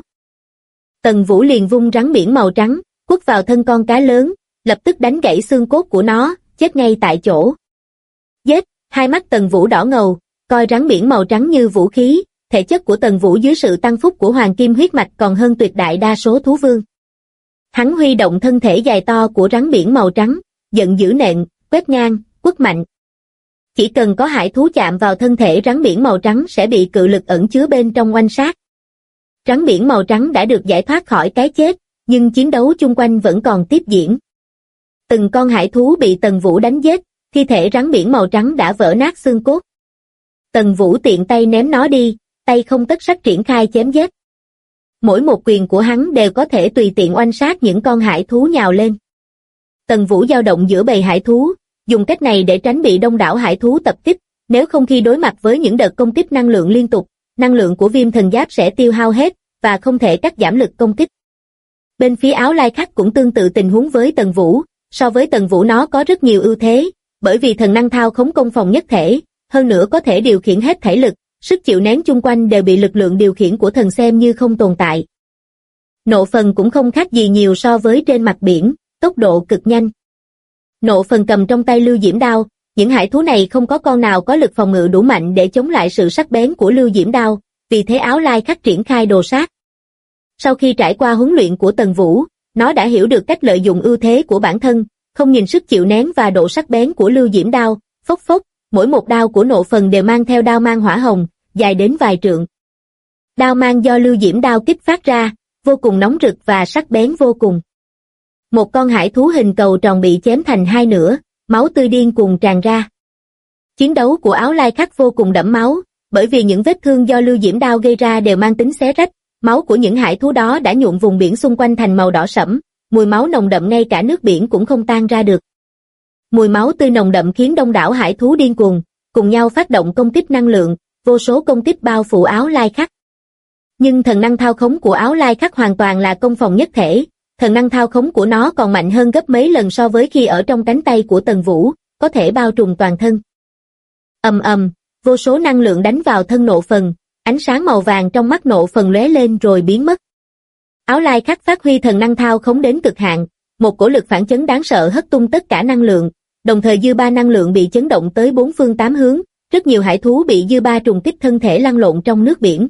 Tần Vũ liền vung rắn biển màu trắng, quất vào thân con cá lớn, lập tức đánh gãy xương cốt của nó, chết ngay tại chỗ. Giết, hai mắt Tần Vũ đỏ ngầu, coi rắn biển màu trắng như vũ khí, thể chất của Tần Vũ dưới sự tăng phúc của hoàng kim huyết mạch còn hơn tuyệt đại đa số thú vương. Hắn huy động thân thể dài to của rắn biển màu trắng, giận dữ nện, quét ngang, quất mạnh. Chỉ cần có hải thú chạm vào thân thể rắn biển màu trắng sẽ bị cự lực ẩn chứa bên trong oanh sát. Rắn biển màu trắng đã được giải thoát khỏi cái chết, nhưng chiến đấu chung quanh vẫn còn tiếp diễn. Từng con hải thú bị Tần Vũ đánh giết, thi thể rắn biển màu trắng đã vỡ nát xương cốt. Tần Vũ tiện tay ném nó đi, tay không tất sắt triển khai chém giết. Mỗi một quyền của hắn đều có thể tùy tiện oanh sát những con hải thú nhào lên. Tần Vũ dao động giữa bầy hải thú, dùng cách này để tránh bị đông đảo hải thú tập kích, nếu không khi đối mặt với những đợt công kích năng lượng liên tục, năng lượng của viêm thần giáp sẽ tiêu hao hết, và không thể cắt giảm lực công kích. Bên phía Áo Lai Khắc cũng tương tự tình huống với Tần Vũ, so với Tần Vũ nó có rất nhiều ưu thế, bởi vì thần năng thao khống công phòng nhất thể, hơn nữa có thể điều khiển hết thể lực, sức chịu nén chung quanh đều bị lực lượng điều khiển của thần xem như không tồn tại. Nộ phần cũng không khác gì nhiều so với trên mặt biển, tốc độ cực nhanh. Nộ phần cầm trong tay lưu diễm đao, những hải thú này không có con nào có lực phòng ngự đủ mạnh để chống lại sự sắc bén của lưu diễm đao, vì thế Áo Lai Khắc triển khai đồ sát. Sau khi trải qua huấn luyện của Tần Vũ, nó đã hiểu được cách lợi dụng ưu thế của bản thân, không nhìn sức chịu nén và độ sắc bén của lưu diễm đao, phốc phốc, mỗi một đao của nộ phần đều mang theo đao mang hỏa hồng, dài đến vài trượng. Đao mang do lưu diễm đao kích phát ra, vô cùng nóng rực và sắc bén vô cùng. Một con hải thú hình cầu tròn bị chém thành hai nửa, máu tươi điên cuồng tràn ra. Chiến đấu của Áo Lai Khắc vô cùng đẫm máu, bởi vì những vết thương do lưu diễm đao gây ra đều mang tính xé rách, máu của những hải thú đó đã nhuộm vùng biển xung quanh thành màu đỏ sẫm, mùi máu nồng đậm ngay cả nước biển cũng không tan ra được. Mùi máu tươi nồng đậm khiến đông đảo hải thú điên cuồng, cùng nhau phát động công kích năng lượng, vô số công kích bao phủ Áo Lai Khắc. Nhưng thần năng thao khống của Áo Lai Khắc hoàn toàn là công phòng nhất thể, thần năng thao khống của nó còn mạnh hơn gấp mấy lần so với khi ở trong cánh tay của Tần Vũ, có thể bao trùm toàn thân. Ầm ầm, vô số năng lượng đánh vào thân Nộ Phần, ánh sáng màu vàng trong mắt Nộ Phần lóe lên rồi biến mất. Áo Lai Khắc phát huy thần năng thao khống đến cực hạn, một cổ lực phản chấn đáng sợ hất tung tất cả năng lượng, đồng thời dư ba năng lượng bị chấn động tới bốn phương tám hướng, rất nhiều hải thú bị dư ba trùng kích thân thể lăn lộn trong nước biển.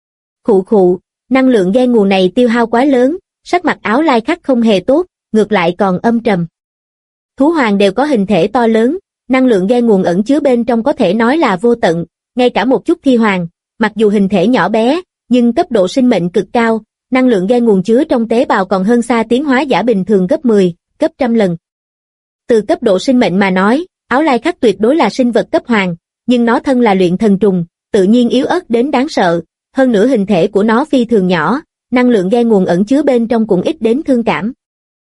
Khụ khụ, năng lượng ghen nguồn này tiêu hao quá lớn, sắc mặt Áo Lai Khắc không hề tốt, ngược lại còn âm trầm. Thú hoàng đều có hình thể to lớn, năng lượng ghen nguồn ẩn chứa bên trong có thể nói là vô tận, ngay cả một chút thi hoàng, mặc dù hình thể nhỏ bé, nhưng cấp độ sinh mệnh cực cao, năng lượng ghen nguồn chứa trong tế bào còn hơn xa tiến hóa giả bình thường gấp 10, gấp trăm lần. Từ cấp độ sinh mệnh mà nói, Áo Lai Khắc tuyệt đối là sinh vật cấp hoàng, nhưng nó thân là luyện thần trùng, tự nhiên yếu ớt đến đáng sợ, hơn nữa hình thể của nó phi thường nhỏ, năng lượng ghen nguồn ẩn chứa bên trong cũng ít đến thương cảm.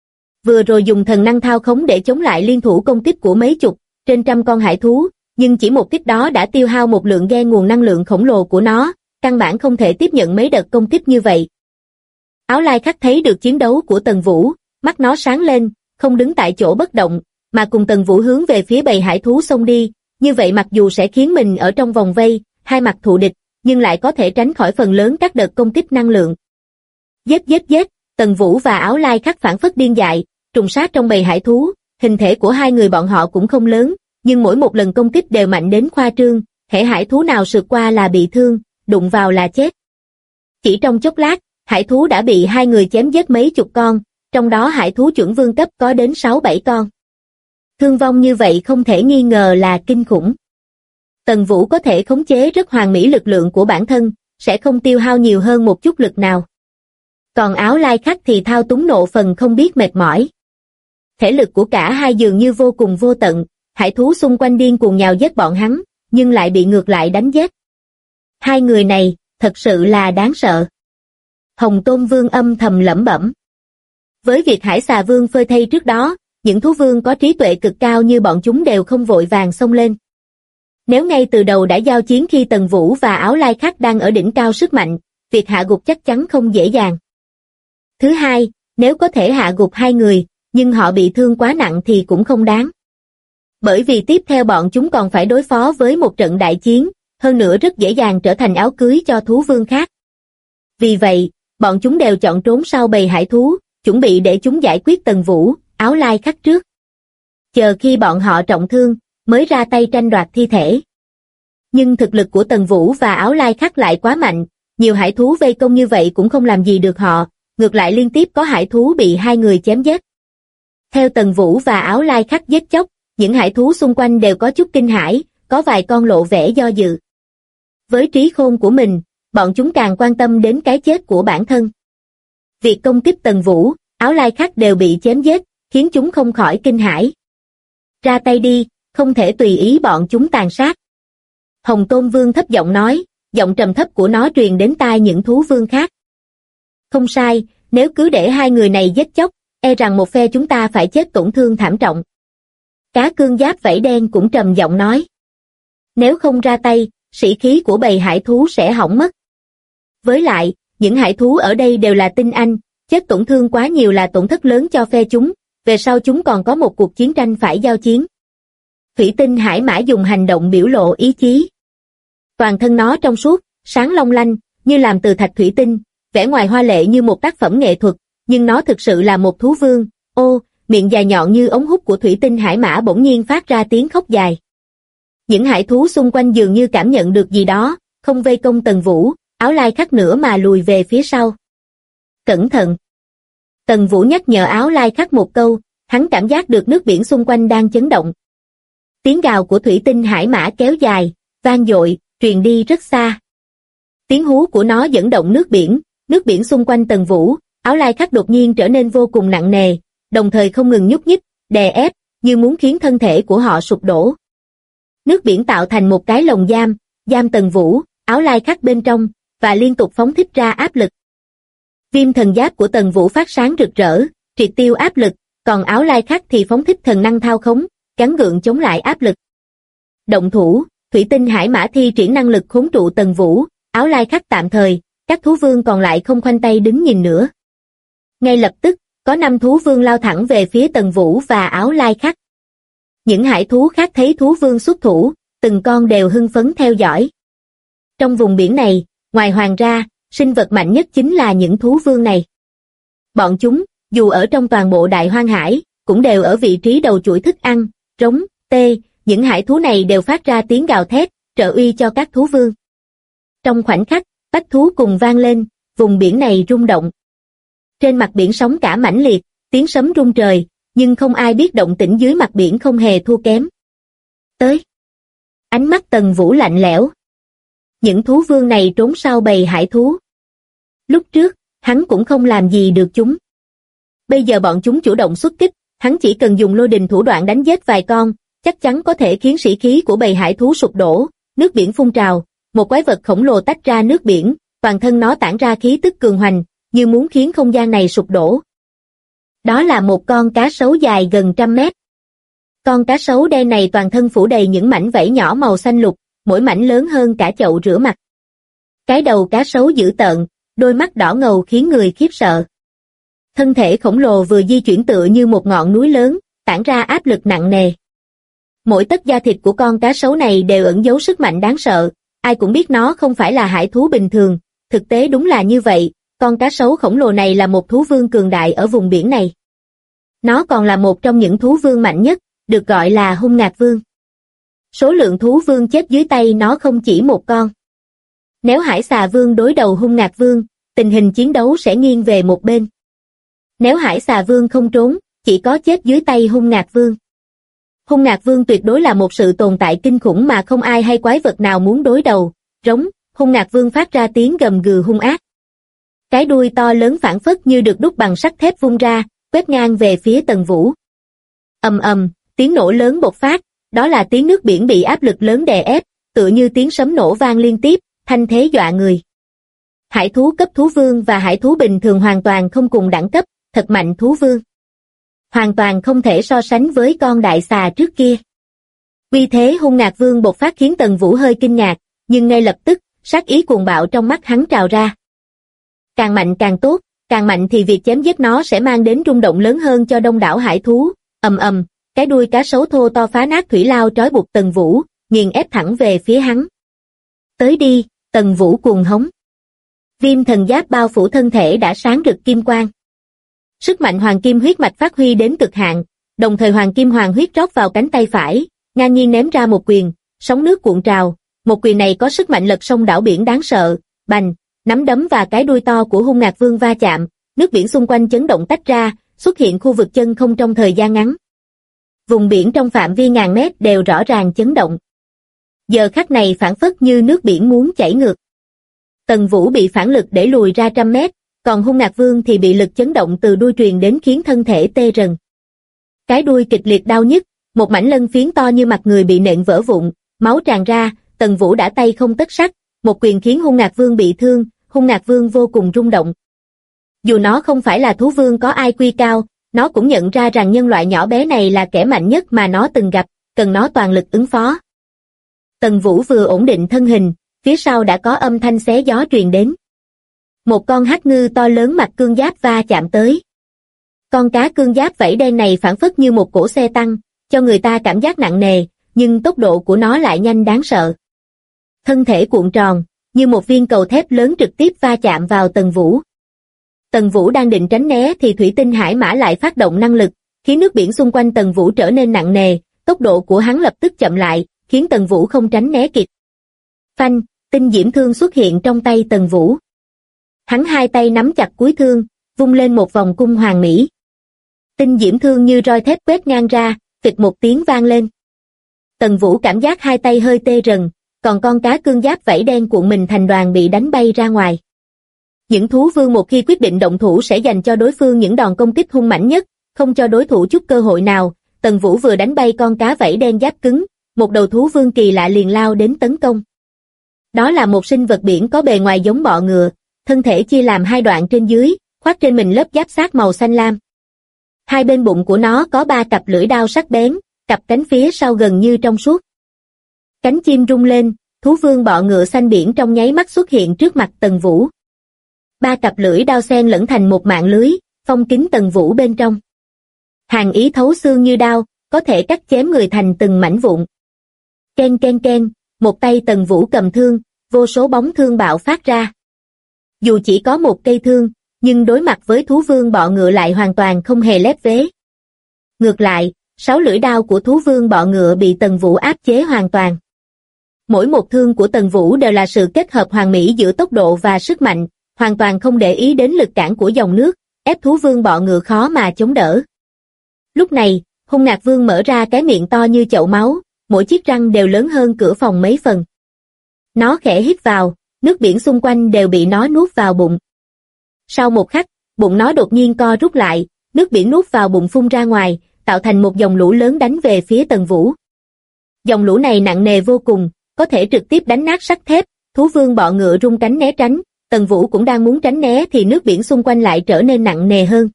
Vừa rồi dùng thần năng thao khống để chống lại liên thủ công kích của mấy chục, trên trăm con hải thú, nhưng chỉ một kích đó đã tiêu hao một lượng ghen nguồn năng lượng khổng lồ của nó, căn bản không thể tiếp nhận mấy đợt công kích như vậy. Áo Lai Khắc thấy được chiến đấu của Tần Vũ, mắt nó sáng lên, không đứng tại chỗ bất động, mà cùng Tần Vũ hướng về phía bầy hải thú xông đi, như vậy mặc dù sẽ khiến mình ở trong vòng vây, hai mặt thù địch, nhưng lại có thể tránh khỏi phần lớn các đợt công kích năng lượng. Giết giết giết, Tần Vũ và Áo Lai Khắc phảng phất điên dại, trùng sát trong bầy hải thú, hình thể của hai người bọn họ cũng không lớn, nhưng mỗi một lần công kích đều mạnh đến khoa trương, hễ hải thú nào sượt qua là bị thương, đụng vào là chết. Chỉ trong chốc lát, hải thú đã bị hai người chém giết mấy chục con, trong đó hải thú chuẩn vương cấp có đến 6-7 con. Thương vong như vậy không thể nghi ngờ là kinh khủng. Tần Vũ có thể khống chế rất hoàn mỹ lực lượng của bản thân, sẽ không tiêu hao nhiều hơn một chút lực nào. Còn Áo Lai Khắc thì thao túng Nộ Phần không biết mệt mỏi. Thể lực của cả hai dường như vô cùng vô tận, hải thú xung quanh điên cuồng nhào giết bọn hắn, nhưng lại bị ngược lại đánh giết. Hai người này, thật sự là đáng sợ. Hồng Tôn Vương âm thầm lẩm bẩm. Với việc Hải Xà Vương phơi thây trước đó, những thú vương có trí tuệ cực cao như bọn chúng đều không vội vàng xông lên. Nếu ngay từ đầu đã giao chiến khi Tần Vũ và Áo Lai Khắc đang ở đỉnh cao sức mạnh, việc hạ gục chắc chắn không dễ dàng. Thứ hai, nếu có thể hạ gục hai người, nhưng họ bị thương quá nặng thì cũng không đáng. Bởi vì tiếp theo bọn chúng còn phải đối phó với một trận đại chiến, hơn nữa rất dễ dàng trở thành áo cưới cho thú vương khác. Vì vậy, bọn chúng đều chọn trốn sau bầy hải thú, chuẩn bị để chúng giải quyết Tần Vũ, Áo Lai Khắc trước. Chờ khi bọn họ trọng thương, mới ra tay tranh đoạt thi thể. Nhưng thực lực của Tần Vũ và Áo Lai Khắc lại quá mạnh, nhiều hải thú vây công như vậy cũng không làm gì được họ, ngược lại liên tiếp có hải thú bị hai người chém giết. Theo Tần Vũ và Áo Lai Khắc giết chóc, những hải thú xung quanh đều có chút kinh hãi, có vài con lộ vẻ do dự. Với trí khôn của mình, bọn chúng càng quan tâm đến cái chết của bản thân. Việc công kích Tần Vũ, Áo Lai Khắc đều bị chém giết, khiến chúng không khỏi kinh hãi. Ra tay đi, không thể tùy ý bọn chúng tàn sát. Hồng Tôn Vương thấp giọng nói, giọng trầm thấp của nó truyền đến tai những thú vương khác. Không sai, nếu cứ để hai người này giết chóc, e rằng một phe chúng ta phải chết tổn thương thảm trọng. Cá cương giáp vảy đen cũng trầm giọng nói. Nếu không ra tay, sĩ khí của bầy hải thú sẽ hỏng mất. Với lại, những hải thú ở đây đều là tinh anh, chết tổn thương quá nhiều là tổn thất lớn cho phe chúng, về sau chúng còn có một cuộc chiến tranh phải giao chiến. Thủy tinh hải mã dùng hành động biểu lộ ý chí. Toàn thân nó trong suốt, sáng long lanh, như làm từ thạch thủy tinh, vẻ ngoài hoa lệ như một tác phẩm nghệ thuật, nhưng nó thực sự là một thú vương. Ô, miệng dài nhọn như ống hút của thủy tinh hải mã bỗng nhiên phát ra tiếng khóc dài. Những hải thú xung quanh dường như cảm nhận được gì đó, không vây công Tần Vũ, Áo Lai Khắc nữa mà lùi về phía sau. Cẩn thận! Tần Vũ nhắc nhở Áo Lai Khắc một câu, hắn cảm giác được nước biển xung quanh đang chấn động. Tiếng gào của thủy tinh hải mã kéo dài, vang dội, truyền đi rất xa. Tiếng hú của nó dẫn động nước biển xung quanh Tần Vũ, Áo Lai Khắc đột nhiên trở nên vô cùng nặng nề, đồng thời không ngừng nhúc nhích, đè ép, như muốn khiến thân thể của họ sụp đổ. Nước biển tạo thành một cái lồng giam Tần Vũ, Áo Lai Khắc bên trong, và liên tục phóng thích ra áp lực. Viêm thần giáp của Tần Vũ phát sáng rực rỡ, triệt tiêu áp lực, còn Áo Lai Khắc thì phóng thích thần năng thao khống, gắng gượng chống lại áp lực. Động thủ, thủy tinh hải mã thi triển năng lực khốn trụ Tần Vũ, Áo Lai Khắc tạm thời, các thú vương còn lại không khoanh tay đứng nhìn nữa. Ngay lập tức, có 5 thú vương lao thẳng về phía Tần Vũ và Áo Lai Khắc. Những hải thú khác thấy thú vương xuất thủ, từng con đều hưng phấn theo dõi. Trong vùng biển này, ngoài hoàng ra, sinh vật mạnh nhất chính là những thú vương này. Bọn chúng, dù ở trong toàn bộ đại hoang hải, cũng đều ở vị trí đầu chuỗi thức ăn, rống, tê, những hải thú này đều phát ra tiếng gào thét, trợ uy cho các thú vương. Trong khoảnh khắc, bách thú cùng vang lên, vùng biển này rung động. Trên mặt biển sóng cả mãnh liệt, tiếng sấm rung trời, nhưng không ai biết động tĩnh dưới mặt biển không hề thua kém. Tới. Ánh mắt Tần Vũ lạnh lẽo. Những thú vương này trốn sau bầy hải thú. Lúc trước, hắn cũng không làm gì được chúng. Bây giờ bọn chúng chủ động xuất kích, hắn chỉ cần dùng lôi đình thủ đoạn đánh giết vài con, chắc chắn có thể khiến sĩ khí của bầy hải thú sụp đổ, nước biển phun trào, một quái vật khổng lồ tách ra nước biển, toàn thân nó tản ra khí tức cường hoành, như muốn khiến không gian này sụp đổ. Đó là một con cá sấu dài gần 100 mét. Con cá sấu đen này toàn thân phủ đầy những mảnh vảy nhỏ màu xanh lục, mỗi mảnh lớn hơn cả chậu rửa mặt. Cái đầu cá sấu dữ tợn, đôi mắt đỏ ngầu khiến người khiếp sợ. Thân thể khổng lồ vừa di chuyển tựa như một ngọn núi lớn, tản ra áp lực nặng nề. Mỗi tấc da thịt của con cá sấu này đều ẩn giấu sức mạnh đáng sợ, ai cũng biết nó không phải là hải thú bình thường, thực tế đúng là như vậy, con cá sấu khổng lồ này là một thú vương cường đại ở vùng biển này. Nó còn là một trong những thú vương mạnh nhất, được gọi là hung ngạc vương. Số lượng thú vương chết dưới tay nó không chỉ một con. Nếu hải xà vương đối đầu hung ngạc vương, tình hình chiến đấu sẽ nghiêng về một bên. Nếu hải xà vương không trốn, chỉ có chết dưới tay hung ngạc vương. Hung ngạc vương tuyệt đối là một sự tồn tại kinh khủng mà không ai hay quái vật nào muốn đối đầu. Rống, hung ngạc vương phát ra tiếng gầm gừ hung ác. Cái đuôi to lớn phảng phất như được đúc bằng sắt thép vung ra, quét ngang về phía Tần Vũ. Ầm ầm, tiếng nổ lớn bộc phát, đó là tiếng nước biển bị áp lực lớn đè ép, tựa như tiếng sấm nổ vang liên tiếp, thanh thế dọa người. Hải thú cấp thú vương và hải thú bình thường hoàn toàn không cùng đẳng cấp, thật mạnh thú vương. Hoàn toàn không thể so sánh với con đại xà trước kia. Vì thế hung ngạc vương bộc phát khiến Tần Vũ hơi kinh ngạc, nhưng ngay lập tức, sát ý cuồng bạo trong mắt hắn trào ra. Càng mạnh càng tốt, càng mạnh thì việc chém giết nó sẽ mang đến rung động lớn hơn cho đông đảo hải thú. Ầm ầm, cái đuôi cá sấu thô to phá nát thủy lao trói buộc Tần Vũ, nghiền ép thẳng về phía hắn. Tới đi, Tần Vũ cuồng hống. Viêm thần giáp bao phủ thân thể đã sáng rực kim quang. Sức mạnh hoàng kim huyết mạch phát huy đến cực hạn, đồng thời hoàng kim hoàng huyết rót vào cánh tay phải, ngang nhiên ném ra một quyền, sóng nước cuộn trào, một quyền này có sức mạnh lật sông đảo biển đáng sợ, bành, nắm đấm và cái đuôi to của hung ngạc vương va chạm, nước biển xung quanh chấn động tách ra, xuất hiện khu vực chân không trong thời gian ngắn. Vùng biển trong phạm vi ngàn mét đều rõ ràng chấn động. Giờ khắc này phảng phất như nước biển muốn chảy ngược. Tần Vũ bị phản lực để lùi ra 100 mét, còn hung ngạc vương thì bị lực chấn động từ đuôi truyền đến khiến thân thể tê rần. Cái đuôi kịch liệt đau nhức, một mảnh lân phiến to như mặt người bị nện vỡ vụn, máu tràn ra, Tần Vũ đã tay không tất sắt, một quyền khiến hung ngạc vương bị thương, hung ngạc vương vô cùng rung động. Dù nó không phải là thú vương có IQ cao, nó cũng nhận ra rằng nhân loại nhỏ bé này là kẻ mạnh nhất mà nó từng gặp, cần nó toàn lực ứng phó. Tần Vũ vừa ổn định thân hình, phía sau đã có âm thanh xé gió truyền đến. Một con hắc ngư to lớn mặc cương giáp va chạm tới. Con cá cương giáp vảy đen này phảng phất như một cỗ xe tăng, cho người ta cảm giác nặng nề, nhưng tốc độ của nó lại nhanh đáng sợ. Thân thể cuộn tròn, như một viên cầu thép lớn trực tiếp va chạm vào Tần Vũ. Tần Vũ đang định tránh né thì thủy tinh hải mã lại phát động năng lực, khiến nước biển xung quanh Tần Vũ trở nên nặng nề, tốc độ của hắn lập tức chậm lại, khiến Tần Vũ không tránh né kịp. Phanh, tinh diễm thương xuất hiện trong tay Tần Vũ. Hắn hai tay nắm chặt cuối thương, vung lên một vòng cung hoàng mỹ. Tinh diễm thương như roi thép quét ngang ra, phịch một tiếng vang lên. Tần Vũ cảm giác hai tay hơi tê rần, còn con cá cương giáp vảy đen cuộn mình thành đoàn bị đánh bay ra ngoài. Những thú vương một khi quyết định động thủ sẽ dành cho đối phương những đòn công kích hung mãnh nhất, không cho đối thủ chút cơ hội nào. Tần Vũ vừa đánh bay con cá vảy đen giáp cứng, một đầu thú vương kỳ lạ liền lao đến tấn công. Đó là một sinh vật biển có bề ngoài giống bọ ngựa, thân thể chia làm hai đoạn trên dưới, khoác trên mình lớp giáp xác màu xanh lam. Hai bên bụng của nó có 3 cặp lưỡi đao sắc bén, cặp cánh phía sau gần như trong suốt. Cánh chim rung lên, thú vương bọ ngựa xanh biển trong nháy mắt xuất hiện trước mặt Tần Vũ. 3 cặp lưỡi đao xen lẫn thành một mạng lưới, phong kín Tần Vũ bên trong. Hàn ý thấu xương như đao, có thể cắt chém người thành từng mảnh vụn. Ken ken ken, một tay Tần Vũ cầm thương, vô số bóng thương bạo phát ra. Dù chỉ có một cây thương, nhưng đối mặt với thú vương bọ ngựa lại hoàn toàn không hề lép vế. Ngược lại, 6 lưỡi đao của thú vương bọ ngựa bị Tần Vũ áp chế hoàn toàn. Mỗi một thương của Tần Vũ đều là sự kết hợp hoàn mỹ giữa tốc độ và sức mạnh, hoàn toàn không để ý đến lực cản của dòng nước, ép thú vương bọ ngựa khó mà chống đỡ. Lúc này, Hung Ngạc Vương mở ra cái miệng to như chậu máu, mỗi chiếc răng đều lớn hơn cửa phòng mấy phần. Nó khẽ hít vào, nước biển xung quanh đều bị nó nuốt vào bụng. Sau một khắc, bụng nó đột nhiên co rút lại, nước biển nuốt vào bụng phun ra ngoài, tạo thành một dòng lũ lớn đánh về phía Tần Vũ. Dòng lũ này nặng nề vô cùng, có thể trực tiếp đánh nát sắt thép, thú vương bọ ngựa rung cánh né tránh, Tần Vũ cũng đang muốn tránh né thì nước biển xung quanh lại trở nên nặng nề hơn.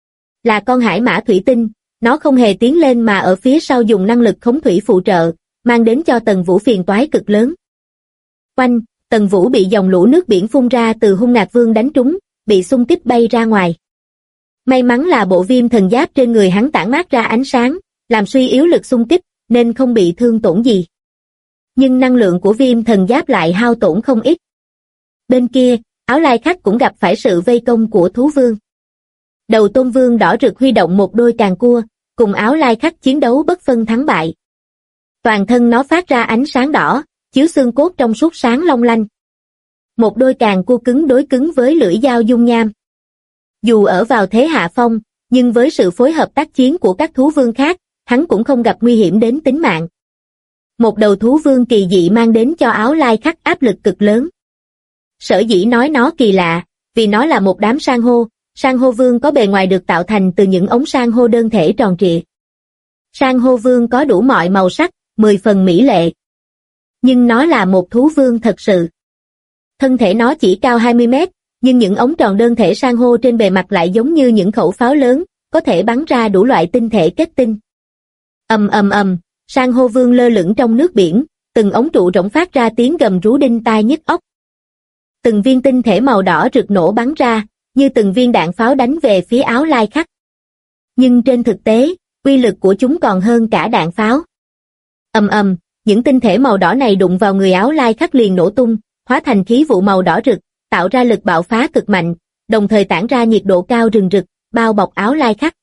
Là con hải mã thủy tinh, nó không hề tiến lên mà ở phía sau dùng năng lực khống thủy phụ trợ, mang đến cho Tần Vũ phiền toái cực lớn. Oanh, Tần Vũ bị dòng lũ nước biển phun ra từ Hung Ngạc Vương đánh trúng, bị xung kích bay ra ngoài. May mắn là bộ viêm thần giáp trên người hắn tản mát ra ánh sáng, làm suy yếu lực xung kích, nên không bị thương tổn gì. Nhưng năng lượng của viêm thần giáp lại hao tổn không ít. Bên kia, Áo Lai Khắc cũng gặp phải sự vây công của thú vương. Đầu Tôn Vương đỏ rực huy động một đôi càng cua, cùng Áo Lai Khắc chiến đấu bất phân thắng bại. Toàn thân nó phát ra ánh sáng đỏ, chiếu xương cốt trong suốt sáng long lanh. Một đôi càng cua cứng đối cứng với lưỡi dao dung nham. Dù ở vào thế hạ phong, nhưng với sự phối hợp tác chiến của các thú vương khác, hắn cũng không gặp nguy hiểm đến tính mạng. Một đầu thú vương kỳ dị mang đến cho Áo Lai Khắc áp lực cực lớn. Sở dĩ nói nó kỳ lạ, vì nó là một đám san hô vương có bề ngoài được tạo thành từ những ống san hô đơn thể tròn trịa. San hô vương có đủ mọi màu sắc, 10 phần mỹ lệ. Nhưng nó là một thú vương thật sự. Thân thể nó chỉ cao 20 mét, nhưng những ống tròn đơn thể san hô trên bề mặt lại giống như những khẩu pháo lớn, có thể bắn ra đủ loại tinh thể kết tinh. Ầm ầm ầm, san hô vương lơ lửng trong nước biển, từng ống trụ rỗng phát ra tiếng gầm rú đinh tai nhức óc. Từng viên tinh thể màu đỏ rực nổ bắn ra, như từng viên đạn pháo đánh về phía Áo Lai Khắc. Nhưng trên thực tế, uy lực của chúng còn hơn cả đạn pháo. Ầm ầm, những tinh thể màu đỏ này đụng vào người Áo Lai Khắc liền nổ tung, hóa thành khí vụ màu đỏ rực, tạo ra lực bạo phá cực mạnh, đồng thời tản ra nhiệt độ cao rừng rực, bao bọc Áo Lai Khắc.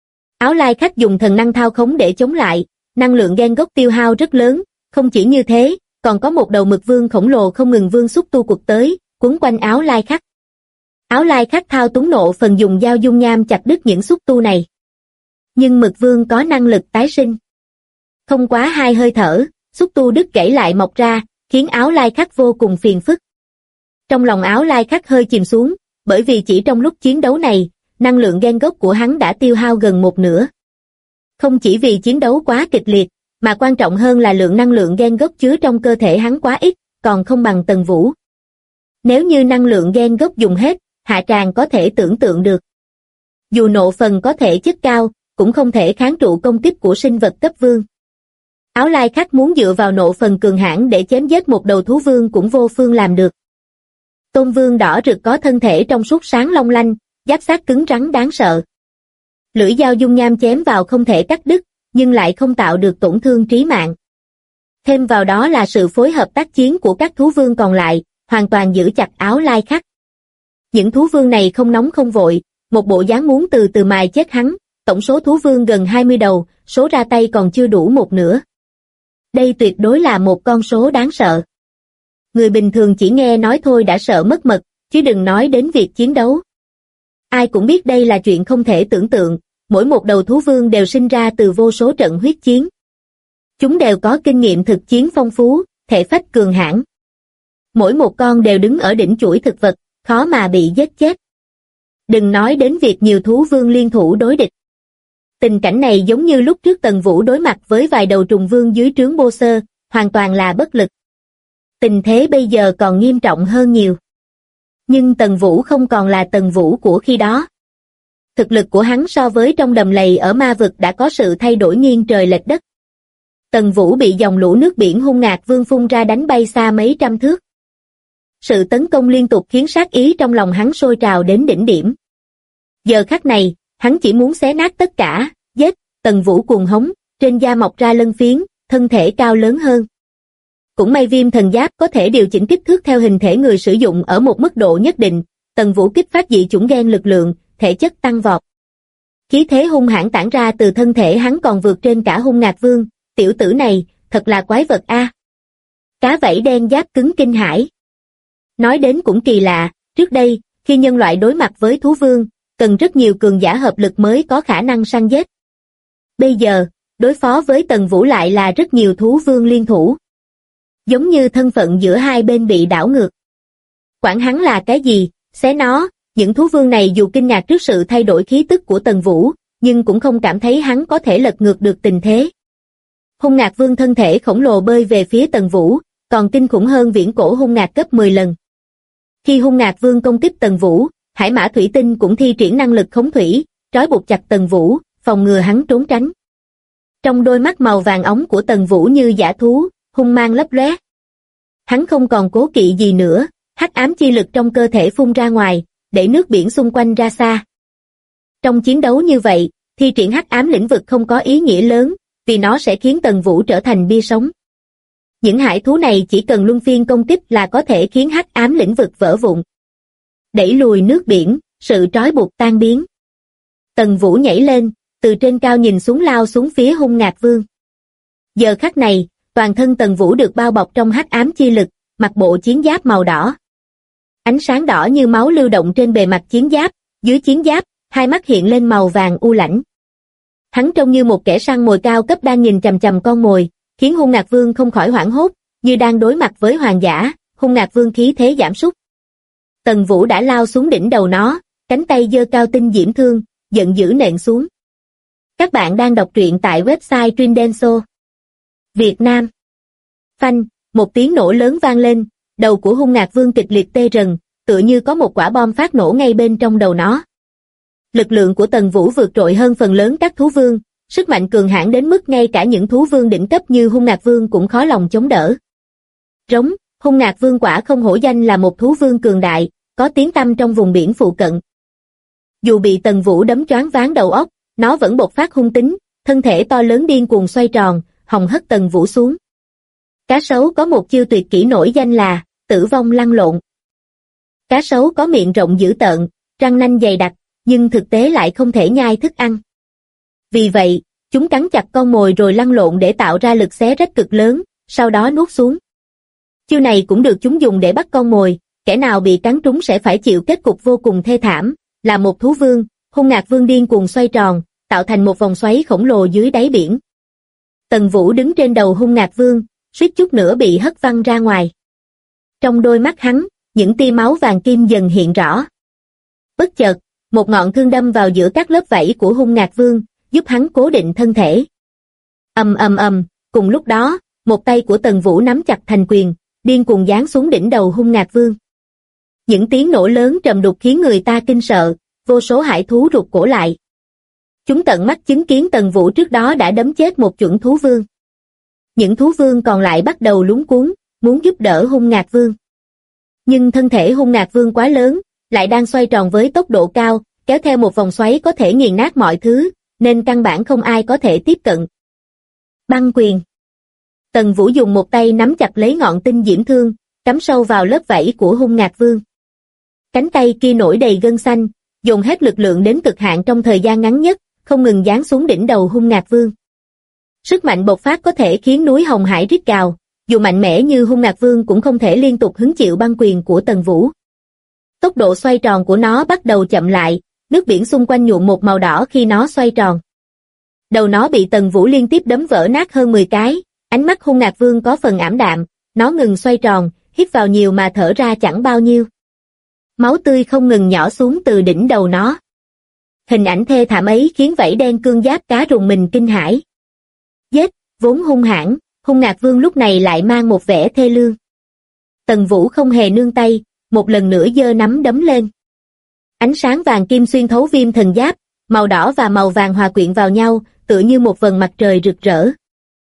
Áo Lai Khắc dùng thần năng thao khống để chống lại, năng lượng gen gốc tiêu hao rất lớn, không chỉ như thế, còn có một đầu mực vương khổng lồ không ngừng vương xúc tu cuộc tới, quấn quanh Áo Lai Khắc. Áo Lai Khắc thao túng nộ phần dùng dao dung nham chặt đứt những xúc tu này. Nhưng mực vương có năng lực tái sinh. Không quá 2 hơi thở, xúc tu đứt gãy lại mọc ra, khiến Áo Lai Khắc vô cùng phiền phức. Trong lòng Áo Lai Khắc hơi chìm xuống, bởi vì chỉ trong lúc chiến đấu này, năng lượng gen gốc của hắn đã tiêu hao gần một nửa. Không chỉ vì chiến đấu quá kịch liệt, mà quan trọng hơn là lượng năng lượng gen gốc chứa trong cơ thể hắn quá ít, còn không bằng Tần Vũ. Nếu như năng lượng gen gốc dùng hết, hạ tràng có thể tưởng tượng được. Dù nộ phần có thể chất cao, cũng không thể kháng trụ công kích của sinh vật cấp vương. Áo Lai Khắc muốn dựa vào nộ phần cường hãn để chém giết một đầu thú vương cũng vô phương làm được. Tôn Vương đỏ rực có thân thể trong suốt sáng long lanh, giáp xác cứng rắn đáng sợ. Lưỡi dao dung nham chém vào không thể cắt đứt, nhưng lại không tạo được tổn thương trí mạng. Thêm vào đó là sự phối hợp tác chiến của các thú vương còn lại, hoàn toàn giữ chặt Áo Lai Khắc. Những thú vương này không nóng không vội, một bộ dáng muốn từ từ mài chết hắn, tổng số thú vương gần 20 đầu, số ra tay còn chưa đủ một nửa. Đây tuyệt đối là một con số đáng sợ. Người bình thường chỉ nghe nói thôi đã sợ mất mật, chứ đừng nói đến việc chiến đấu. Ai cũng biết đây là chuyện không thể tưởng tượng, mỗi một đầu thú vương đều sinh ra từ vô số trận huyết chiến. Chúng đều có kinh nghiệm thực chiến phong phú, thể phách cường hãn. Mỗi một con đều đứng ở đỉnh chuỗi thực vật, khó mà bị giết chết. Đừng nói đến việc nhiều thú vương liên thủ đối địch. Tình cảnh này giống như lúc trước Tần Vũ đối mặt với vài đầu trùng vương dưới trướng Bô Sơ, hoàn toàn là bất lực. Tình thế bây giờ còn nghiêm trọng hơn nhiều. Nhưng Tần Vũ không còn là Tần Vũ của khi đó. Thực lực của hắn so với trong đầm lầy ở ma vực đã có sự thay đổi nghiêng trời lệch đất. Tần Vũ bị dòng lũ nước biển Hung Ngạc Vương phun ra đánh bay xa mấy trăm thước. Sự tấn công liên tục khiến sát ý trong lòng hắn sôi trào đến đỉnh điểm. Giờ khắc này, hắn chỉ muốn xé nát tất cả, giết. Tần Vũ cuồng hống, trên da mọc ra lân phiến, thân thể cao lớn hơn. Cũng may viêm thần giáp có thể điều chỉnh kích thước theo hình thể người sử dụng ở một mức độ nhất định, Tần Vũ kích phát dị chủng gen lực lượng, thể chất tăng vọt. Khí thế hung hãn tản ra từ thân thể hắn còn vượt trên cả Hung Ngạc Vương, tiểu tử này, thật là quái vật a. Cá vảy đen giáp cứng kinh hãi. Nói đến cũng kỳ lạ, trước đây, khi nhân loại đối mặt với thú vương, cần rất nhiều cường giả hợp lực mới có khả năng săn giết. Bây giờ, đối phó với Tần Vũ lại là rất nhiều thú vương liên thủ. Giống như thân phận giữa hai bên bị đảo ngược. Quản hắn là cái gì, xé nó, những thú vương này dù kinh ngạc trước sự thay đổi khí tức của Tần Vũ, nhưng cũng không cảm thấy hắn có thể lật ngược được tình thế. Hung Ngạc Vương thân thể khổng lồ bơi về phía Tần Vũ, còn kinh khủng hơn viễn cổ hung ngạc gấp 10 lần. Khi Hung Ngạc Vương công kích Tần Vũ, Hải Mã Thủy Tinh cũng thi triển năng lực khống thủy, trói buộc chặt Tần Vũ, phòng ngừa hắn trốn tránh. Trong đôi mắt màu vàng óng của Tần Vũ như dã thú, hung mang lấp lóe. Hắn không còn cố kỵ gì nữa, hắc ám chi lực trong cơ thể phun ra ngoài, đẩy nước biển xung quanh ra xa. Trong chiến đấu như vậy, thi triển hắc ám lĩnh vực không có ý nghĩa lớn, vì nó sẽ khiến Tần Vũ trở thành bia sống. Những hải thú này chỉ cần luân phiên công kích là có thể khiến hắc ám lĩnh vực vỡ vụn. Đẩy lùi nước biển, sự trói buộc tan biến. Tần Vũ nhảy lên, từ trên cao nhìn xuống lao xuống phía Hung Ngạc Vương. Giờ khắc này, toàn thân Tần Vũ được bao bọc trong hắc ám chi lực, mặc bộ chiến giáp màu đỏ. Ánh sáng đỏ như máu lưu động trên bề mặt chiến giáp, dưới chiến giáp, hai mắt hiện lên màu vàng u lãnh. Hắn trông như một kẻ săn mồi cao cấp đang nhìn chằm chằm con mồi, khiến Hung Ngạc Vương không khỏi hoảng hốt, như đang đối mặt với hoàng giả. Hung Ngạc Vương khí thế giảm sút. Tần Vũ đã lao xuống đỉnh đầu nó, cánh tay giơ cao tinh diễm thương, giận dữ nện xuống. Các bạn đang đọc truyện tại website Trindenso. Việt Nam. Phanh, một tiếng nổ lớn vang lên, đầu của Hung Ngạc Vương kịch liệt tê rần, tựa như có một quả bom phát nổ ngay bên trong đầu nó. Lực lượng của Tần Vũ vượt trội hơn phần lớn các thú vương, sức mạnh cường hãn đến mức ngay cả những thú vương đỉnh cấp như Hung Ngạc Vương cũng khó lòng chống đỡ. Rống, Hung Ngạc Vương quả không hổ danh là một thú vương cường đại, có tiếng tăm trong vùng biển phụ cận. Dù bị Tần Vũ đấm choáng váng đầu óc, nó vẫn bộc phát hung tính, thân thể to lớn điên cuồng xoay tròn, hòng hất Tần Vũ xuống. Cá sấu có một chiêu tuyệt kỹ nổi danh là tử vong lăn lộn. Cá sấu có miệng rộng dữ tợn, răng nanh dày đặc, nhưng thực tế lại không thể nhai thức ăn. Vì vậy, chúng cắn chặt con mồi rồi lăn lộn để tạo ra lực xé rách cực lớn, sau đó nuốt xuống. Chiêu này cũng được chúng dùng để bắt con mồi, kẻ nào bị cắn trúng sẽ phải chịu kết cục vô cùng thê thảm. Là một thú vương, Hung Ngạc Vương điên cuồng xoay tròn, tạo thành một vòng xoáy khổng lồ dưới đáy biển. Tần Vũ đứng trên đầu Hung Ngạc Vương, suýt chút nữa bị hất văng ra ngoài. Trong đôi mắt hắn, những tia máu vàng kim dần hiện rõ. Bất chợt, một ngọn thương đâm vào giữa các lớp vảy của Hung Ngạc Vương, giúp hắn cố định thân thể. Ầm ầm ầm, cùng lúc đó, một tay của Tần Vũ nắm chặt thành quyền, điên cuồng giáng xuống đỉnh đầu Hung Ngạc Vương. Những tiếng nổ lớn trầm đục khiến người ta kinh sợ, vô số hải thú rụt cổ lại. Chúng tận mắt chứng kiến Tần Vũ trước đó đã đấm chết một chuẩn thú vương. Những thú vương còn lại bắt đầu luống cuống, muốn giúp đỡ Hung Ngạc Vương. Nhưng thân thể Hung Ngạc Vương quá lớn, lại đang xoay tròn với tốc độ cao, kéo theo một vòng xoáy có thể nghiền nát mọi thứ, nên căn bản không ai có thể tiếp cận. Băng quyền. Tần Vũ dùng một tay nắm chặt lấy ngọn tinh diễm thương, cắm sâu vào lớp vảy của Hung Ngạc Vương. Cánh tay kia nổi đầy gân xanh, dồn hết lực lượng đến cực hạn trong thời gian ngắn nhất, không ngừng giáng xuống đỉnh đầu Hung Ngạc Vương. Sức mạnh bộc phát có thể khiến núi Hồng Hải rít gào, dù mạnh mẽ như Hung Ngạc Vương cũng không thể liên tục hứng chịu băng quyền của Tần Vũ. Tốc độ xoay tròn của nó bắt đầu chậm lại, nước biển xung quanh nhuộm một màu đỏ khi nó xoay tròn. Đầu nó bị Tần Vũ liên tiếp đấm vỡ nát hơn 10 cái, ánh mắt Hung Ngạc Vương có phần ảm đạm, nó ngừng xoay tròn, hít vào nhiều mà thở ra chẳng bao nhiêu. Máu tươi không ngừng nhỏ xuống từ đỉnh đầu nó. Hình ảnh thê thảm ấy khiến vảy đen cương giáp cá rùng mình kinh hãi. Giết, vốn hung hãn, Hung Ngạc Vương lúc này lại mang một vẻ thê lương. Tần Vũ không hề nương tay, một lần nữa giơ nắm đấm lên. Ánh sáng vàng kim xuyên thấu viêm thần giáp, màu đỏ và màu vàng hòa quyện vào nhau, tựa như một vầng mặt trời rực rỡ.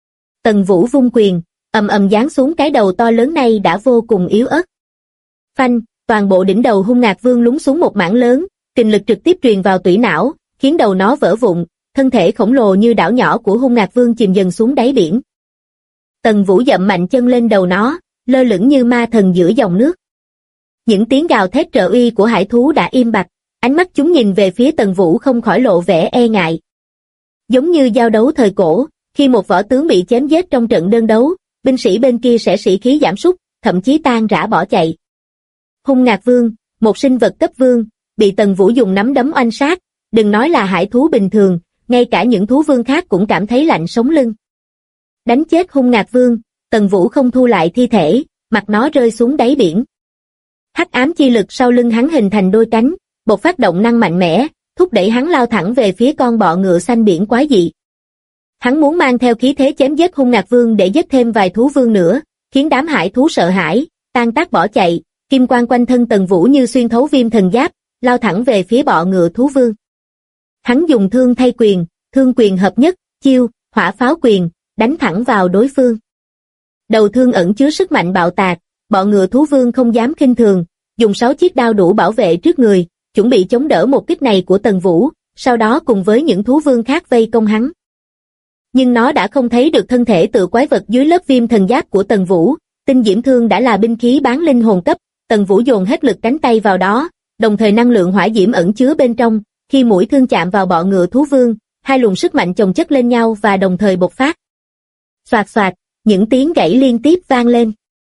Tần Vũ vung quyền, ầm ầm giáng xuống cái đầu to lớn này đã vô cùng yếu ớt. Phanh, toàn bộ đỉnh đầu Hung Ngạc Vương lún xuống một mảng lớn, kình lực trực tiếp truyền vào tủy não, khiến đầu nó vỡ vụn, thân thể khổng lồ như đảo nhỏ của Hung Ngạc Vương chìm dần xuống đáy biển. Tần Vũ dậm mạnh chân lên đầu nó, lơ lửng như ma thần giữa dòng nước. Những tiếng gào thét trợ uy của hải thú đã im bặt, ánh mắt chúng nhìn về phía Tần Vũ không khỏi lộ vẻ e ngại. Giống như giao đấu thời cổ, khi một võ tướng bị chém giết trong trận đơn đấu, binh sĩ bên kia sẽ sĩ khí giảm sút, thậm chí tan rã bỏ chạy. Hung Ngạc Vương, một sinh vật cấp vương, bị Tần Vũ dùng nắm đấm oanh sát, đừng nói là hải thú bình thường, ngay cả những thú vương khác cũng cảm thấy lạnh sống lưng. Đánh chết Hung Ngạc Vương, Tần Vũ không thu lại thi thể, mặt nó rơi xuống đáy biển. Hắc ám chi lực sau lưng hắn hình thành đôi cánh, bộc phát động năng mạnh mẽ, thúc đẩy hắn lao thẳng về phía con bọ ngựa xanh biển quái dị. Hắn muốn mang theo khí thế chém giết Hung Ngạc Vương để giết thêm vài thú vương nữa, khiến đám hải thú sợ hãi, tan tác bỏ chạy. Kim quang quanh thân Tần Vũ như xuyên thấu viêm thần giáp, lao thẳng về phía bọ ngựa thú vương. Hắn dùng thương thay quyền, thương quyền hợp nhất, chiêu, hỏa pháo quyền, đánh thẳng vào đối phương. Đầu thương ẩn chứa sức mạnh bạo tạc, bọ ngựa thú vương không dám khinh thường, dùng 6 chiếc đao đủ bảo vệ trước người, chuẩn bị chống đỡ một kích này của Tần Vũ, sau đó cùng với những thú vương khác vây công hắn. Nhưng nó đã không thấy được thân thể tự quái vật dưới lớp viêm thần giáp của Tần Vũ, tinh diễm thương đã là binh khí bán linh hồn cấp. Tần Vũ dồn hết lực cánh tay vào đó, đồng thời năng lượng hỏa diễm ẩn chứa bên trong, khi mũi thương chạm vào bọ ngựa thú vương, hai luồng sức mạnh chồng chất lên nhau và đồng thời bộc phát. Xoạt xoạt, những tiếng gãy liên tiếp vang lên.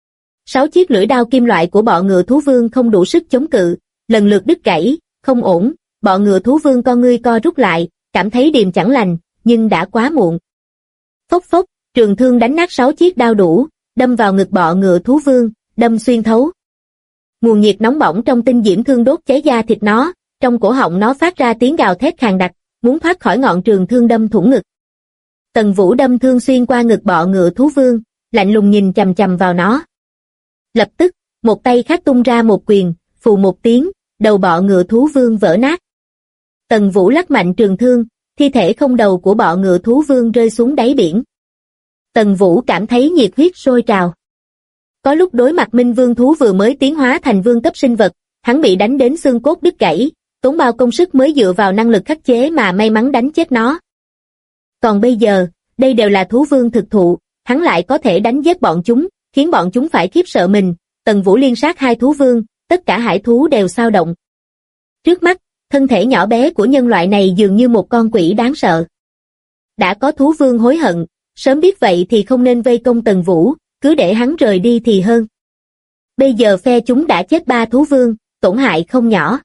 6 chiếc lưỡi đao kim loại của bọ ngựa thú vương không đủ sức chống cự, lần lượt đứt gãy, không ổn, bọ ngựa thú vương con ngươi co rút lại, cảm thấy điềm chẳng lành, nhưng đã quá muộn. Phốc phốc, trường thương đánh nát 6 chiếc đao đủ, đâm vào ngực bọ ngựa thú vương, đâm xuyên thấu. Nguồn nhiệt nóng bỏng trong tinh diễm thương đốt cháy da thịt nó, trong cổ họng nó phát ra tiếng gào thét khàn đặc, muốn thoát khỏi ngọn trường thương đâm thủng ngực. Tần Vũ đâm thương xuyên qua ngực bọ ngựa thú vương, lạnh lùng nhìn chằm chằm vào nó. Lập tức, một tay khác tung ra một quyền, phù một tiếng, đầu bọ ngựa thú vương vỡ nát. Tần Vũ lắc mạnh trường thương, thi thể không đầu của bọ ngựa thú vương rơi xuống đáy biển. Tần Vũ cảm thấy nhiệt huyết sôi trào. Có lúc đối mặt Minh Vương thú vừa mới tiến hóa thành vương cấp sinh vật, hắn bị đánh đến xương cốt đứt gãy, tốn bao công sức mới dựa vào năng lực khắc chế mà may mắn đánh chết nó. Còn bây giờ, đây đều là thú vương thực thụ, hắn lại có thể đánh giết bọn chúng, khiến bọn chúng phải khiếp sợ mình. Tần Vũ liên sát 2 thú vương, tất cả hải thú đều xao động. Trước mắt, thân thể nhỏ bé của nhân loại này dường như một con quỷ đáng sợ. Đã có thú vương hối hận, sớm biết vậy thì không nên vây công Tần Vũ, cứ để hắn rời đi thì hơn. Bây giờ phe chúng đã chết 3 thú vương, tổn hại không nhỏ.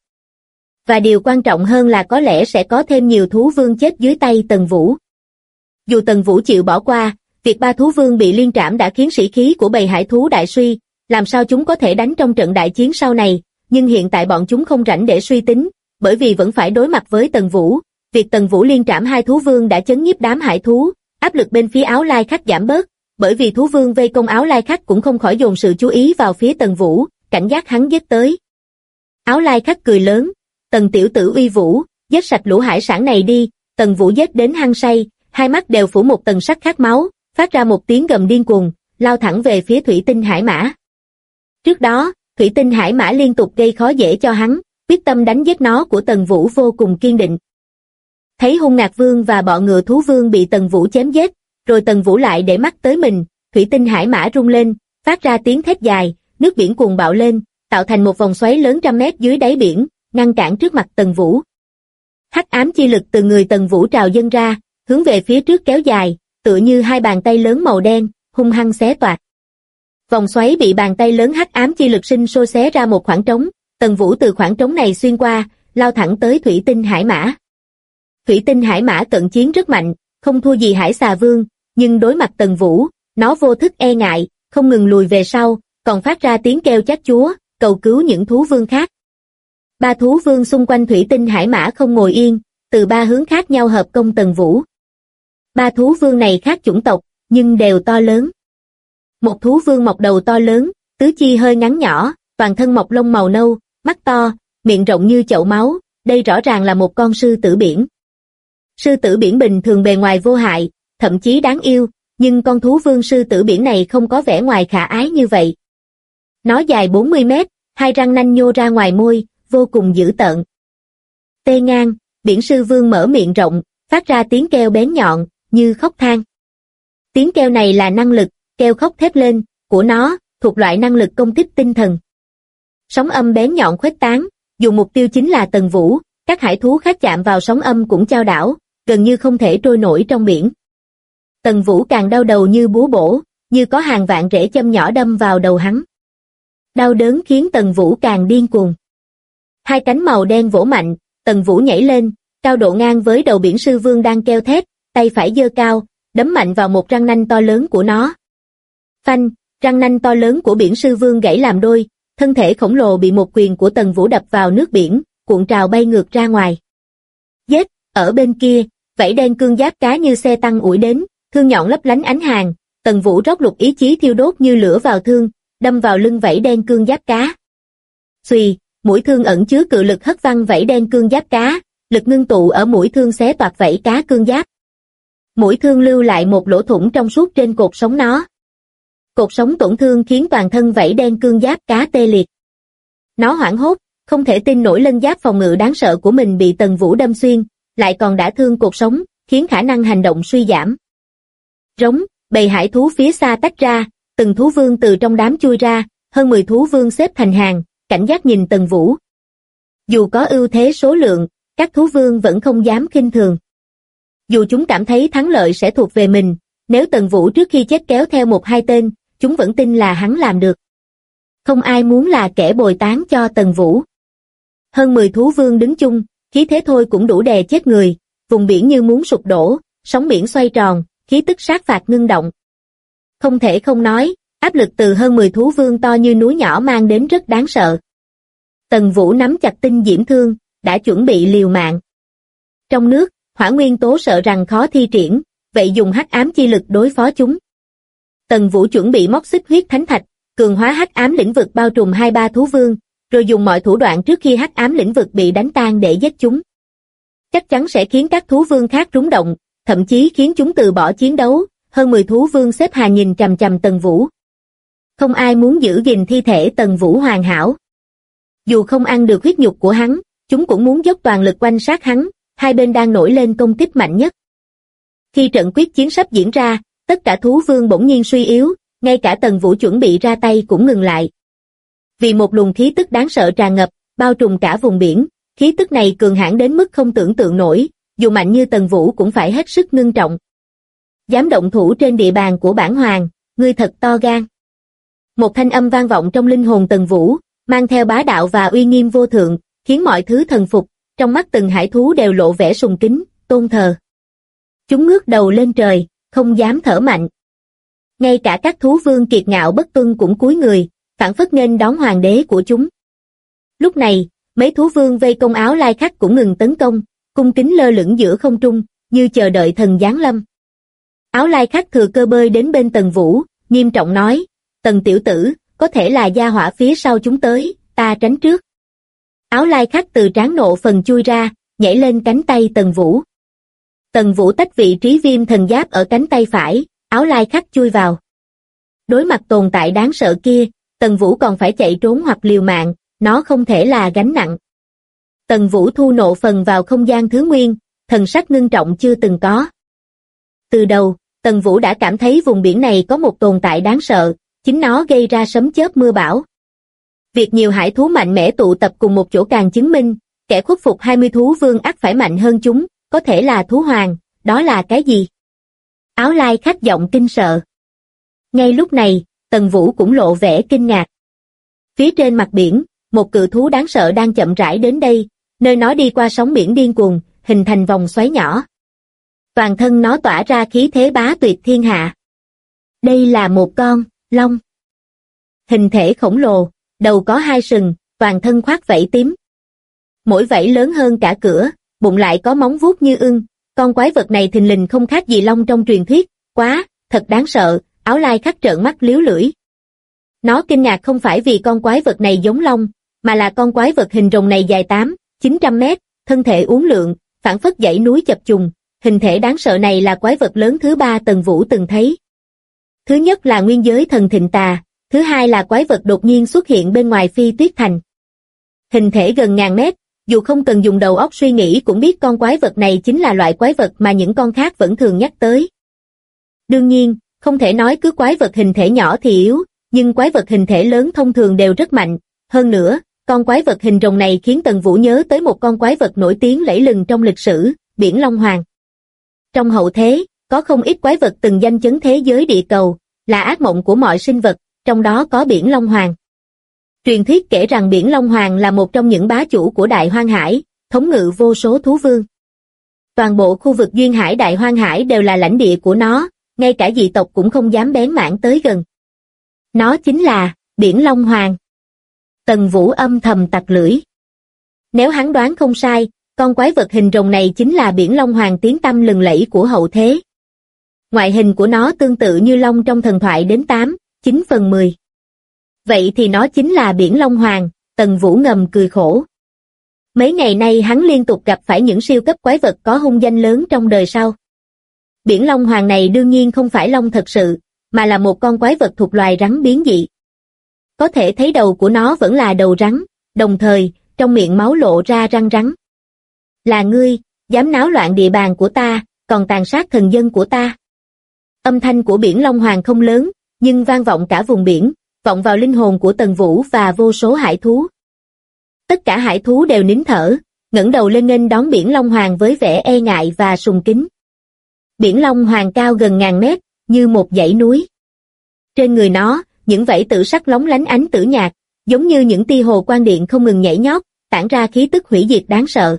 Và điều quan trọng hơn là có lẽ sẽ có thêm nhiều thú vương chết dưới tay Tần Vũ. Dù Tần Vũ chịu bỏ qua, việc 3 thú vương bị liên trảm đã khiến sĩ khí của bầy hải thú đại suy, làm sao chúng có thể đánh trong trận đại chiến sau này, nhưng hiện tại bọn chúng không rảnh để suy tính, bởi vì vẫn phải đối mặt với Tần Vũ. Việc Tần Vũ liên trảm 2 thú vương đã chấn nhiếp đám hải thú, áp lực bên phía Áo Lai Khắc giảm bớt, bởi vì thú vương vây công Áo Lai Khắc cũng không khỏi dồn sự chú ý vào phía Tần Vũ, cảnh giác hắn giết tới. Áo Lai Khắc cười lớn, Tần tiểu tử uy vũ, giết sạch lũ hải sản này đi. Tần Vũ giết đến hăng say, hai mắt đều phủ một tầng sắc khát máu, phát ra một tiếng gầm điên cuồng, lao thẳng về phía thủy tinh hải mã. Trước đó, thủy tinh hải mã liên tục gây khó dễ cho hắn, quyết tâm đánh giết nó của Tần Vũ vô cùng kiên định. Thấy Hung Ngạc Vương và bọ ngựa thú vương bị Tần Vũ chém giết, rồi Tần Vũ lại để mắt tới mình, thủy tinh hải mã rung lên, phát ra tiếng thét dài, nước biển cuồng bạo lên, tạo thành một vòng xoáy lớn trăm mét dưới đáy biển, ngăn cản trước mặt Tần Vũ. Hắc ám chi lực từ người Tần Vũ trào dâng ra, hướng về phía trước kéo dài, tựa như 2 bàn tay lớn màu đen, hung hăng xé toạc. Vòng xoáy bị bàn tay lớn hắc ám chi lực sinh sôi xé ra một khoảng trống, Tần Vũ từ khoảng trống này xuyên qua, lao thẳng tới thủy tinh hải mã. Thủy tinh hải mã cận chiến rất mạnh, không thua gì Hải Xà Vương, nhưng đối mặt Tần Vũ, nó vô thức e ngại, không ngừng lùi về sau, còn phát ra tiếng kêu chát chúa, cầu cứu những thú vương khác. 3 thú vương xung quanh thủy tinh hải mã không ngồi yên, từ 3 hướng khác nhau hợp công Tần Vũ. 3 thú vương này khác chủng tộc, nhưng đều to lớn. Một thú vương mọc đầu to lớn, tứ chi hơi ngắn nhỏ, toàn thân mọc lông màu nâu, mắt to, miệng rộng như chậu máu, đây rõ ràng là một con sư tử biển. Sư tử biển bình thường bề ngoài vô hại, thậm chí đáng yêu, nhưng con thú vương sư tử biển này không có vẻ ngoài khả ái như vậy. Nó dài 40 mét, 2 răng nanh nhô ra ngoài môi, vô cùng dữ tợn. Tê ngang, biển sư vương mở miệng rộng, phát ra tiếng kêu bén nhọn, như khóc than. Tiếng kêu này là năng lực, kêu khóc thét lên, của nó, thuộc loại năng lực công kích tinh thần. Sóng âm bén nhọn khuếch tán, dù mục tiêu chính là Tần Vũ, các hải thú khác chạm vào sóng âm cũng chao đảo, gần như không thể trôi nổi trong biển. Tần Vũ càng đau đầu như búa bổ, như có hàng vạn rễ châm nhỏ đâm vào đầu hắn. Đau đớn khiến Tần Vũ càng điên cuồng. Hai cánh màu đen vỗ mạnh, Tần Vũ nhảy lên, cao độ ngang với đầu biển sư vương đang kêu thét, tay phải giơ cao, đấm mạnh vào một răng nanh to lớn của nó. Phanh, răng nanh to lớn của biển sư vương gãy làm đôi, thân thể khổng lồ bị một quyền của Tần Vũ đập vào nước biển, cuộn trào bay ngược ra ngoài. Giết, ở bên kia, vảy đen cương giáp cá như xe tăng ủi đến, thương nhọn lấp lánh ánh hàng, Tần Vũ rót lục ý chí thiêu đốt như lửa vào thương, đâm vào lưng vảy đen cương giáp cá. Xùy, mũi thương ẩn chứa cự lực hất văng vảy đen cương giáp cá, lực ngưng tụ ở mũi thương xé toạc vảy cá cương giáp. Mũi thương lưu lại một lỗ thủng trong suốt trên cột sống nó. Cột sống tổn thương khiến toàn thân vảy đen cương giáp cá tê liệt. Nó hoảng hốt, không thể tin nổi lân giáp phòng ngự đáng sợ của mình bị Tần Vũ đâm xuyên, lại còn đả thương cột sống, khiến khả năng hành động suy giảm. Rống, bầy hải thú phía xa tách ra, từng thú vương từ trong đám chui ra, hơn 10 thú vương xếp thành hàng, cảnh giác nhìn Tần Vũ. Dù có ưu thế số lượng, các thú vương vẫn không dám khinh thường. Dù chúng cảm thấy thắng lợi sẽ thuộc về mình, nếu Tần Vũ trước khi chết kéo theo 1-2 tên, chúng vẫn tin là hắn làm được. Không ai muốn là kẻ bồi tán cho Tần Vũ. Hơn 10 thú vương đứng chung, khí thế thôi cũng đủ đè chết người, vùng biển như muốn sụp đổ, sóng biển xoay tròn, khí tức sát phạt ngưng động. Không thể không nói, áp lực từ hơn 10 thú vương to như núi nhỏ mang đến rất đáng sợ. Tần Vũ nắm chặt tinh diễm thương, đã chuẩn bị liều mạng. Trong nước, hỏa nguyên tố sợ rằng khó thi triển, vậy dùng hắc ám chi lực đối phó chúng. Tần Vũ chuẩn bị móc xích huyết thánh thạch, cường hóa hắc ám lĩnh vực bao trùm 2-3 thú vương, rồi dùng mọi thủ đoạn trước khi hắc ám lĩnh vực bị đánh tan để giết chúng. Chắc chắn sẽ khiến các thú vương khác rúng động, thậm chí khiến chúng từ bỏ chiến đấu. Hơn 10 thú vương xếp hàng nhìn chằm chằm Tần Vũ. Không ai muốn giữ gìn thi thể Tần Vũ hoàn hảo. Dù không ăn được huyết nhục của hắn, chúng cũng muốn dốc toàn lực quanh sát hắn, hai bên đang nổi lên công kích mạnh nhất. Khi trận quyết chiến sắp diễn ra, tất cả thú vương bỗng nhiên suy yếu, ngay cả Tần Vũ chuẩn bị ra tay cũng ngừng lại. Vì một luồng khí tức đáng sợ tràn ngập, bao trùm cả vùng biển, khí tức này cường hãn đến mức không tưởng tượng nổi, dù mạnh như Tần Vũ cũng phải hết sức ngưng trọng. Dám động thủ trên địa bàn của bản hoàng, ngươi thật to gan. Một thanh âm vang vọng trong linh hồn Tần Vũ, mang theo bá đạo và uy nghiêm vô thượng, khiến mọi thứ thần phục, trong mắt từng hải thú đều lộ vẻ sùng kính, tôn thờ. Chúng ngước đầu lên trời, không dám thở mạnh. Ngay cả các thú vương kiệt ngạo bất tuân cũng cúi người, phảng phất nghênh đón hoàng đế của chúng. Lúc này, mấy thú vương vây công Áo Lai Khắc cũng ngừng tấn công, cung kính lơ lửng giữa không trung, như chờ đợi thần giáng lâm. Áo Lai Khắc thừa cơ bơi đến bên Tần Vũ, nghiêm trọng nói, Tần tiểu tử, có thể là gia hỏa phía sau chúng tới, ta tránh trước. Áo Lai Khắc từ trán nộ phần chui ra, nhảy lên cánh tay Tần Vũ. Tần Vũ tách vị trí viêm thần giáp ở cánh tay phải, Áo Lai Khắc chui vào. Đối mặt tồn tại đáng sợ kia, Tần Vũ còn phải chạy trốn hoặc liều mạng, nó không thể là gánh nặng. Tần Vũ thu nộ phần vào không gian thứ nguyên, thần sắc ngưng trọng chưa từng có. Từ đầu, Tần Vũ đã cảm thấy vùng biển này có một tồn tại đáng sợ, chính nó gây ra sấm chớp mưa bão. Việc nhiều hải thú mạnh mẽ tụ tập cùng một chỗ càng chứng minh, kẻ khuất phục 20 thú vương ắt phải mạnh hơn chúng, có thể là thú hoàng, đó là cái gì? Áo Lai Khắc giọng kinh sợ. Ngay lúc này, Tần Vũ cũng lộ vẻ kinh ngạc. Phía trên mặt biển, một cự thú đáng sợ đang chậm rãi đến đây, nơi nó đi qua sóng biển điên cuồng, hình thành vòng xoáy nhỏ. Toàn thân nó tỏa ra khí thế bá tuyệt thiên hạ. Đây là một con long. Hình thể khổng lồ, đầu có 2 sừng, toàn thân khoác vảy tím. Mỗi vảy lớn hơn cả cửa, bụng lại có móng vuốt như ưng. Con quái vật này thình lình không khác gì long trong truyền thuyết, quá, thật đáng sợ. Áo Lai Khắc trợn mắt liếu lưỡi. Nó kinh ngạc không phải vì con quái vật này giống long, mà là con quái vật hình rồng này dài 800-900 mét, thân thể uốn lượn, phảng phất dãy núi chập trùng. Hình thể đáng sợ này là quái vật lớn thứ 3 Tần Vũ từng thấy. Thứ nhất là nguyên giới thần Thịnh Tà, thứ hai là quái vật đột nhiên xuất hiện bên ngoài Phi Tuyết Thành. Hình thể gần ngàn mét, dù không cần dùng đầu óc suy nghĩ cũng biết con quái vật này chính là loại quái vật mà những con khác vẫn thường nhắc tới. Đương nhiên, Không thể nói cứ quái vật hình thể nhỏ thì yếu, nhưng quái vật hình thể lớn thông thường đều rất mạnh. Hơn nữa, con quái vật hình rồng này khiến Tần Vũ nhớ tới một con quái vật nổi tiếng lẫy lừng trong lịch sử, Biển Long Hoàng. Trong hậu thế, có không ít quái vật từng danh chấn thế giới địa cầu, là ác mộng của mọi sinh vật, trong đó có Biển Long Hoàng. Truyền thuyết kể rằng Biển Long Hoàng là một trong những bá chủ của Đại Hoang Hải, thống ngự vô số thú vương. Toàn bộ khu vực duyên hải Đại Hoang Hải đều là lãnh địa của nó, ngay cả dị tộc cũng không dám bén mảng tới gần. Nó chính là Biển Long Hoàng. Tần Vũ âm thầm tặc lưỡi. Nếu hắn đoán không sai, con quái vật hình rồng này chính là Biển Long Hoàng tiếng tăm lừng lẫy của hậu thế. Ngoại hình của nó tương tự như long trong thần thoại đến 8/9/10. Vậy thì nó chính là Biển Long Hoàng, Tần Vũ ngầm cười khổ. Mấy ngày nay hắn liên tục gặp phải những siêu cấp quái vật có hung danh lớn trong đời sau. Biển Long Hoàng này đương nhiên không phải long thật sự, mà là một con quái vật thuộc loài rắn biến dị. Có thể thấy đầu của nó vẫn là đầu rắn, đồng thời, trong miệng máu lộ ra răng rắn. Là ngươi, dám náo loạn địa bàn của ta, còn tàn sát thần dân của ta. Âm thanh của Biển Long Hoàng không lớn, nhưng vang vọng cả vùng biển, vọng vào linh hồn của Tần Vũ và vô số hải thú. Tất cả hải thú đều nín thở, ngẩng đầu lên nghênh đón Biển Long Hoàng với vẻ e ngại và sùng kính. Biển Long Hoàng cao gần ngàn mét, như một dãy núi. Trên người nó, những vảy tự sắc lóng lánh ánh tử nhạt, giống như những tia hồ quang điện không ngừng nhảy nhót, tản ra khí tức hủy diệt đáng sợ.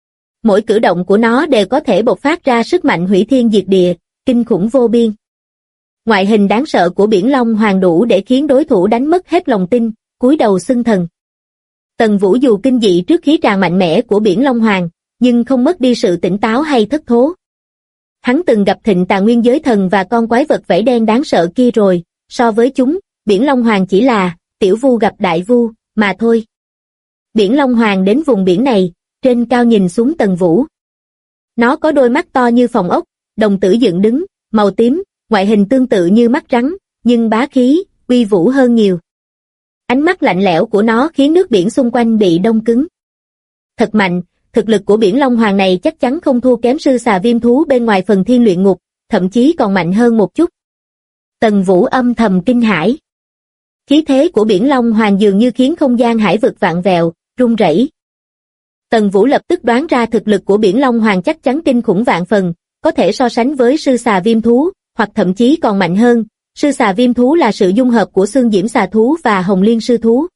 Mỗi cử động của nó đều có thể bộc phát ra sức mạnh hủy thiên diệt địa, kinh khủng vô biên. Ngoại hình đáng sợ của Biển Long Hoàng đủ để khiến đối thủ đánh mất hết lòng tin, cúi đầu xưng thần. Tần Vũ dù kinh dị trước khí tràng mạnh mẽ của Biển Long Hoàng, nhưng không mất đi sự tỉnh táo hay thất thố. Hắn từng gặp Thịnh Tà Nguyên Giới Thần và con quái vật vảy đen đáng sợ kia rồi, so với chúng, Biển Long Hoàng chỉ là tiểu vu gặp đại vu, mà thôi. Biển Long Hoàng đến vùng biển này, trên cao nhìn xuống Tần Vũ. Nó có đôi mắt to như phòng ốc, đồng tử dựng đứng, màu tím, ngoại hình tương tự như mắt rắn, nhưng bá khí, uy vũ hơn nhiều. Ánh mắt lạnh lẽo của nó khiến nước biển xung quanh bị đông cứng. Thật mạnh, thực lực của Biển Long Hoàng này chắc chắn không thua kém sư xà viêm thú bên ngoài phần thiên luyện ngục, thậm chí còn mạnh hơn một chút. Tần Vũ âm thầm kinh hãi. Khí thế của Biển Long Hoàng dường như khiến không gian hải vực vạn vẹo, rung rẩy. Tần Vũ lập tức đoán ra thực lực của Biển Long Hoàng chắc chắn kinh khủng vạn phần, có thể so sánh với sư xà viêm thú, hoặc thậm chí còn mạnh hơn. Sư xà viêm thú là sự dung hợp của xương diễm xà thú và hồng liên sư thú.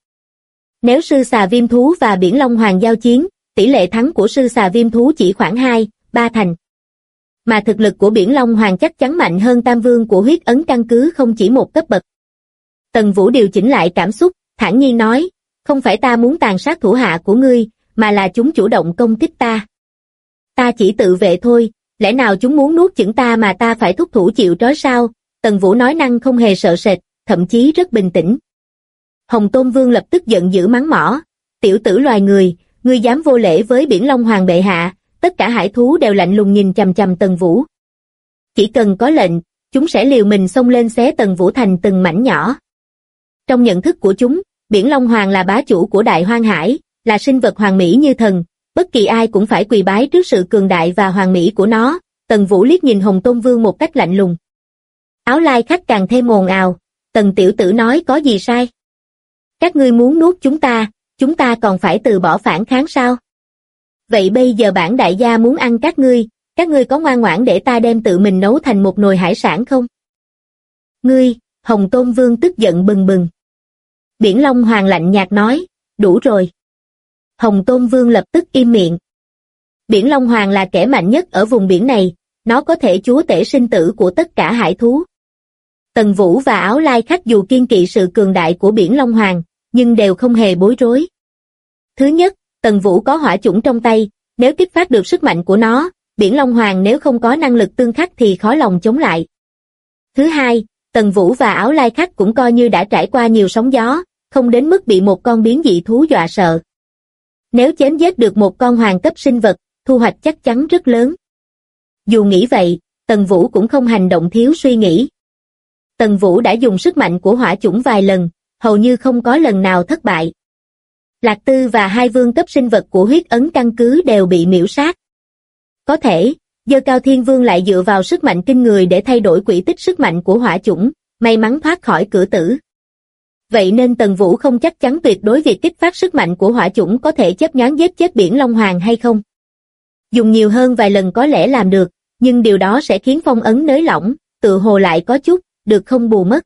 Nếu sư xà viêm thú và Biển Long Hoàng giao chiến, tỷ lệ thắng của sư xà viêm thú chỉ khoảng 2-3 thành. Mà thực lực của Biển Long Hoàng chắc chắn mạnh hơn Tam Vương của huyết ấn căn cứ không chỉ một cấp bậc. Tần Vũ điều chỉnh lại cảm xúc, thản nhiên nói, không phải ta muốn tàn sát thủ hạ của ngươi, mà là chúng chủ động công kích ta. Ta chỉ tự vệ thôi, lẽ nào chúng muốn nuốt chửng ta mà ta phải thúc thủ chịu trói sao? Tần Vũ nói năng không hề sợ sệt, thậm chí rất bình tĩnh. Hồng Tôn Vương lập tức giận dữ mắng mỏ, tiểu tử loài người, ngươi dám vô lễ với Biển Long Hoàng bệ hạ. Tất cả hải thú đều lạnh lùng nhìn chằm chằm Tần Vũ. Chỉ cần có lệnh, chúng sẽ liều mình xông lên xé Tần Vũ thành từng mảnh nhỏ. Trong nhận thức của chúng, Biển Long Hoàng là bá chủ của Đại Hoang Hải, là sinh vật hoàn mỹ như thần, bất kỳ ai cũng phải quỳ bái trước sự cường đại và hoàn mỹ của nó. Tần Vũ liếc nhìn Hồng Tôn Vương một cách lạnh lùng. Áo lai khách càng thêm ồn ào, Tần tiểu tử nói có gì sai? Các ngươi muốn nuốt chúng ta còn phải từ bỏ phản kháng sao? Vậy bây giờ bản đại gia muốn ăn các ngươi có ngoan ngoãn để ta đem tự mình nấu thành một nồi hải sản không? Ngươi, Hồng Tôn Vương tức giận bừng bừng. Biển Long Hoàng lạnh nhạt nói, đủ rồi. Hồng Tôn Vương lập tức im miệng. Biển Long Hoàng là kẻ mạnh nhất ở vùng biển này, nó có thể chúa tể sinh tử của tất cả hải thú. Tần Vũ và Áo Lai Khách dù kiên kỵ sự cường đại của Biển Long Hoàng, nhưng đều không hề bối rối. Thứ nhất, Tần Vũ có hỏa chủng trong tay, nếu kích phát được sức mạnh của nó, Biển Long Hoàng nếu không có năng lực tương khắc thì khó lòng chống lại. Thứ hai, Tần Vũ và Áo Lai Khách cũng coi như đã trải qua nhiều sóng gió, không đến mức bị một con biến dị thú dọa sợ. Nếu chém giết được một con hoàng cấp sinh vật, thu hoạch chắc chắn rất lớn. Dù nghĩ vậy, Tần Vũ cũng không hành động thiếu suy nghĩ. Tần Vũ đã dùng sức mạnh của hỏa chủng vài lần, hầu như không có lần nào thất bại. Lạc Tư và hai vương cấp sinh vật của huyết ấn căn cứ đều bị miễu sát. Có thể, Giơ Cao Thiên Vương lại dựa vào sức mạnh kinh người để thay đổi quỹ tích sức mạnh của hỏa chủng, may mắn thoát khỏi cửa tử. Vậy nên Tần Vũ không chắc chắn tuyệt đối việc kích phát sức mạnh của hỏa chủng có thể chớp nhoáng giết chết Biển Long Hoàng hay không. Dùng nhiều hơn vài lần có lẽ làm được, nhưng điều đó sẽ khiến phong ấn nới lỏng, tự hồ lại có chút, được không bù mất.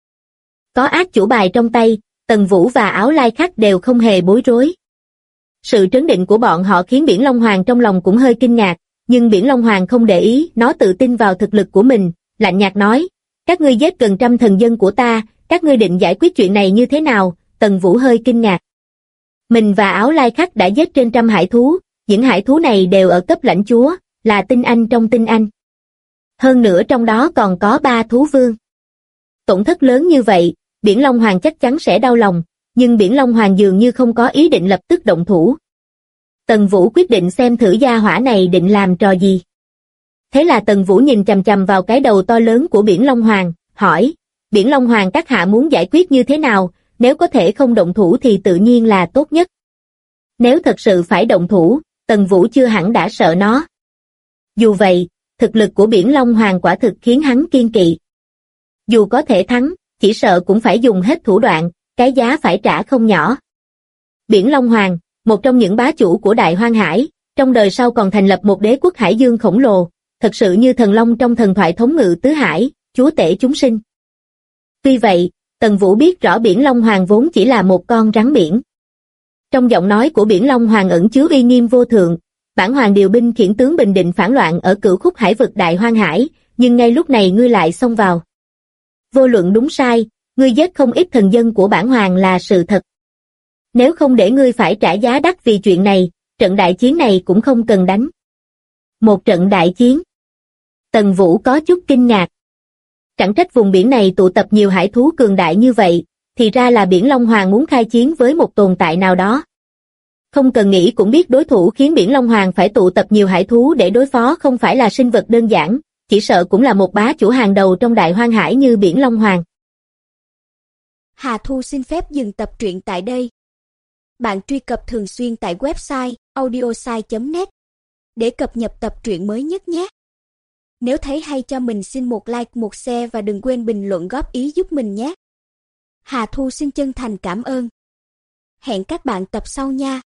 Có ác chủ bài trong tay, Tần Vũ và Áo Lai Khắc đều không hề bối rối. Sự trấn định của bọn họ khiến Biển Long Hoàng trong lòng cũng hơi kinh ngạc, nhưng Biển Long Hoàng không để ý, nó tự tin vào thực lực của mình, lạnh nhạt nói, các ngươi giết gần 100 thần dân của ta, các ngươi định giải quyết chuyện này như thế nào? Tần Vũ hơi kinh ngạc. Mình và Áo Lai Khắc đã giết trên 100 hải thú, những hải thú này đều ở cấp lãnh chúa, là tinh anh trong tinh anh. Hơn nữa trong đó còn có 3 thú vương. Tổn thất lớn như vậy, Biển Long Hoàng chắc chắn sẽ đau lòng, nhưng Biển Long Hoàng dường như không có ý định lập tức động thủ. Tần Vũ quyết định xem thử gia hỏa này định làm trò gì. Thế là Tần Vũ nhìn chằm chằm vào cái đầu to lớn của Biển Long Hoàng, hỏi, Biển Long Hoàng các hạ muốn giải quyết như thế nào, nếu có thể không động thủ thì tự nhiên là tốt nhất. Nếu thật sự phải động thủ, Tần Vũ chưa hẳn đã sợ nó. Dù vậy, thực lực của Biển Long Hoàng quả thực khiến hắn kiên kỵ. Dù có thể thắng, chỉ sợ cũng phải dùng hết thủ đoạn, cái giá phải trả không nhỏ. Biển Long Hoàng, một trong những bá chủ của Đại Hoang Hải, trong đời sau còn thành lập một đế quốc hải dương khổng lồ, thật sự như thần long trong thần thoại thống ngự tứ hải, chúa tể chúng sinh. Tuy vậy, Tần Vũ biết rõ Biển Long Hoàng vốn chỉ là một con rắn biển. Trong giọng nói của Biển Long Hoàng ẩn chứa uy nghiêm vô thượng, bản hoàng điều binh khiển tướng bình định phản loạn ở cửu khúc hải vực Đại Hoang Hải, nhưng ngay lúc này ngươi lại xông vào. Vô luận đúng sai, ngươi giết không ít thần dân của bản hoàng là sự thật. Nếu không để ngươi phải trả giá đắt vì chuyện này, trận đại chiến này cũng không cần đánh. Một trận đại chiến. Tần Vũ có chút kinh ngạc. Chẳng trách vùng biển này tụ tập nhiều hải thú cường đại như vậy, thì ra là Biển Long Hoàng muốn khai chiến với một tồn tại nào đó. Không cần nghĩ cũng biết đối thủ khiến Biển Long Hoàng phải tụ tập nhiều hải thú để đối phó không phải là sinh vật đơn giản, chỉ sợ cũng là một bá chủ hàng đầu trong Đại Hoang Hải như Biển Long Hoàng. Hà Thu xin phép dừng tập truyện tại đây. Bạn truy cập thường xuyên tại website audiosai.net để cập nhật tập truyện mới nhất nhé. Nếu thấy hay cho mình xin một like, một share và đừng quên bình luận góp ý giúp mình nhé. Hà Thu xin chân thành cảm ơn. Hẹn các bạn tập sau nha.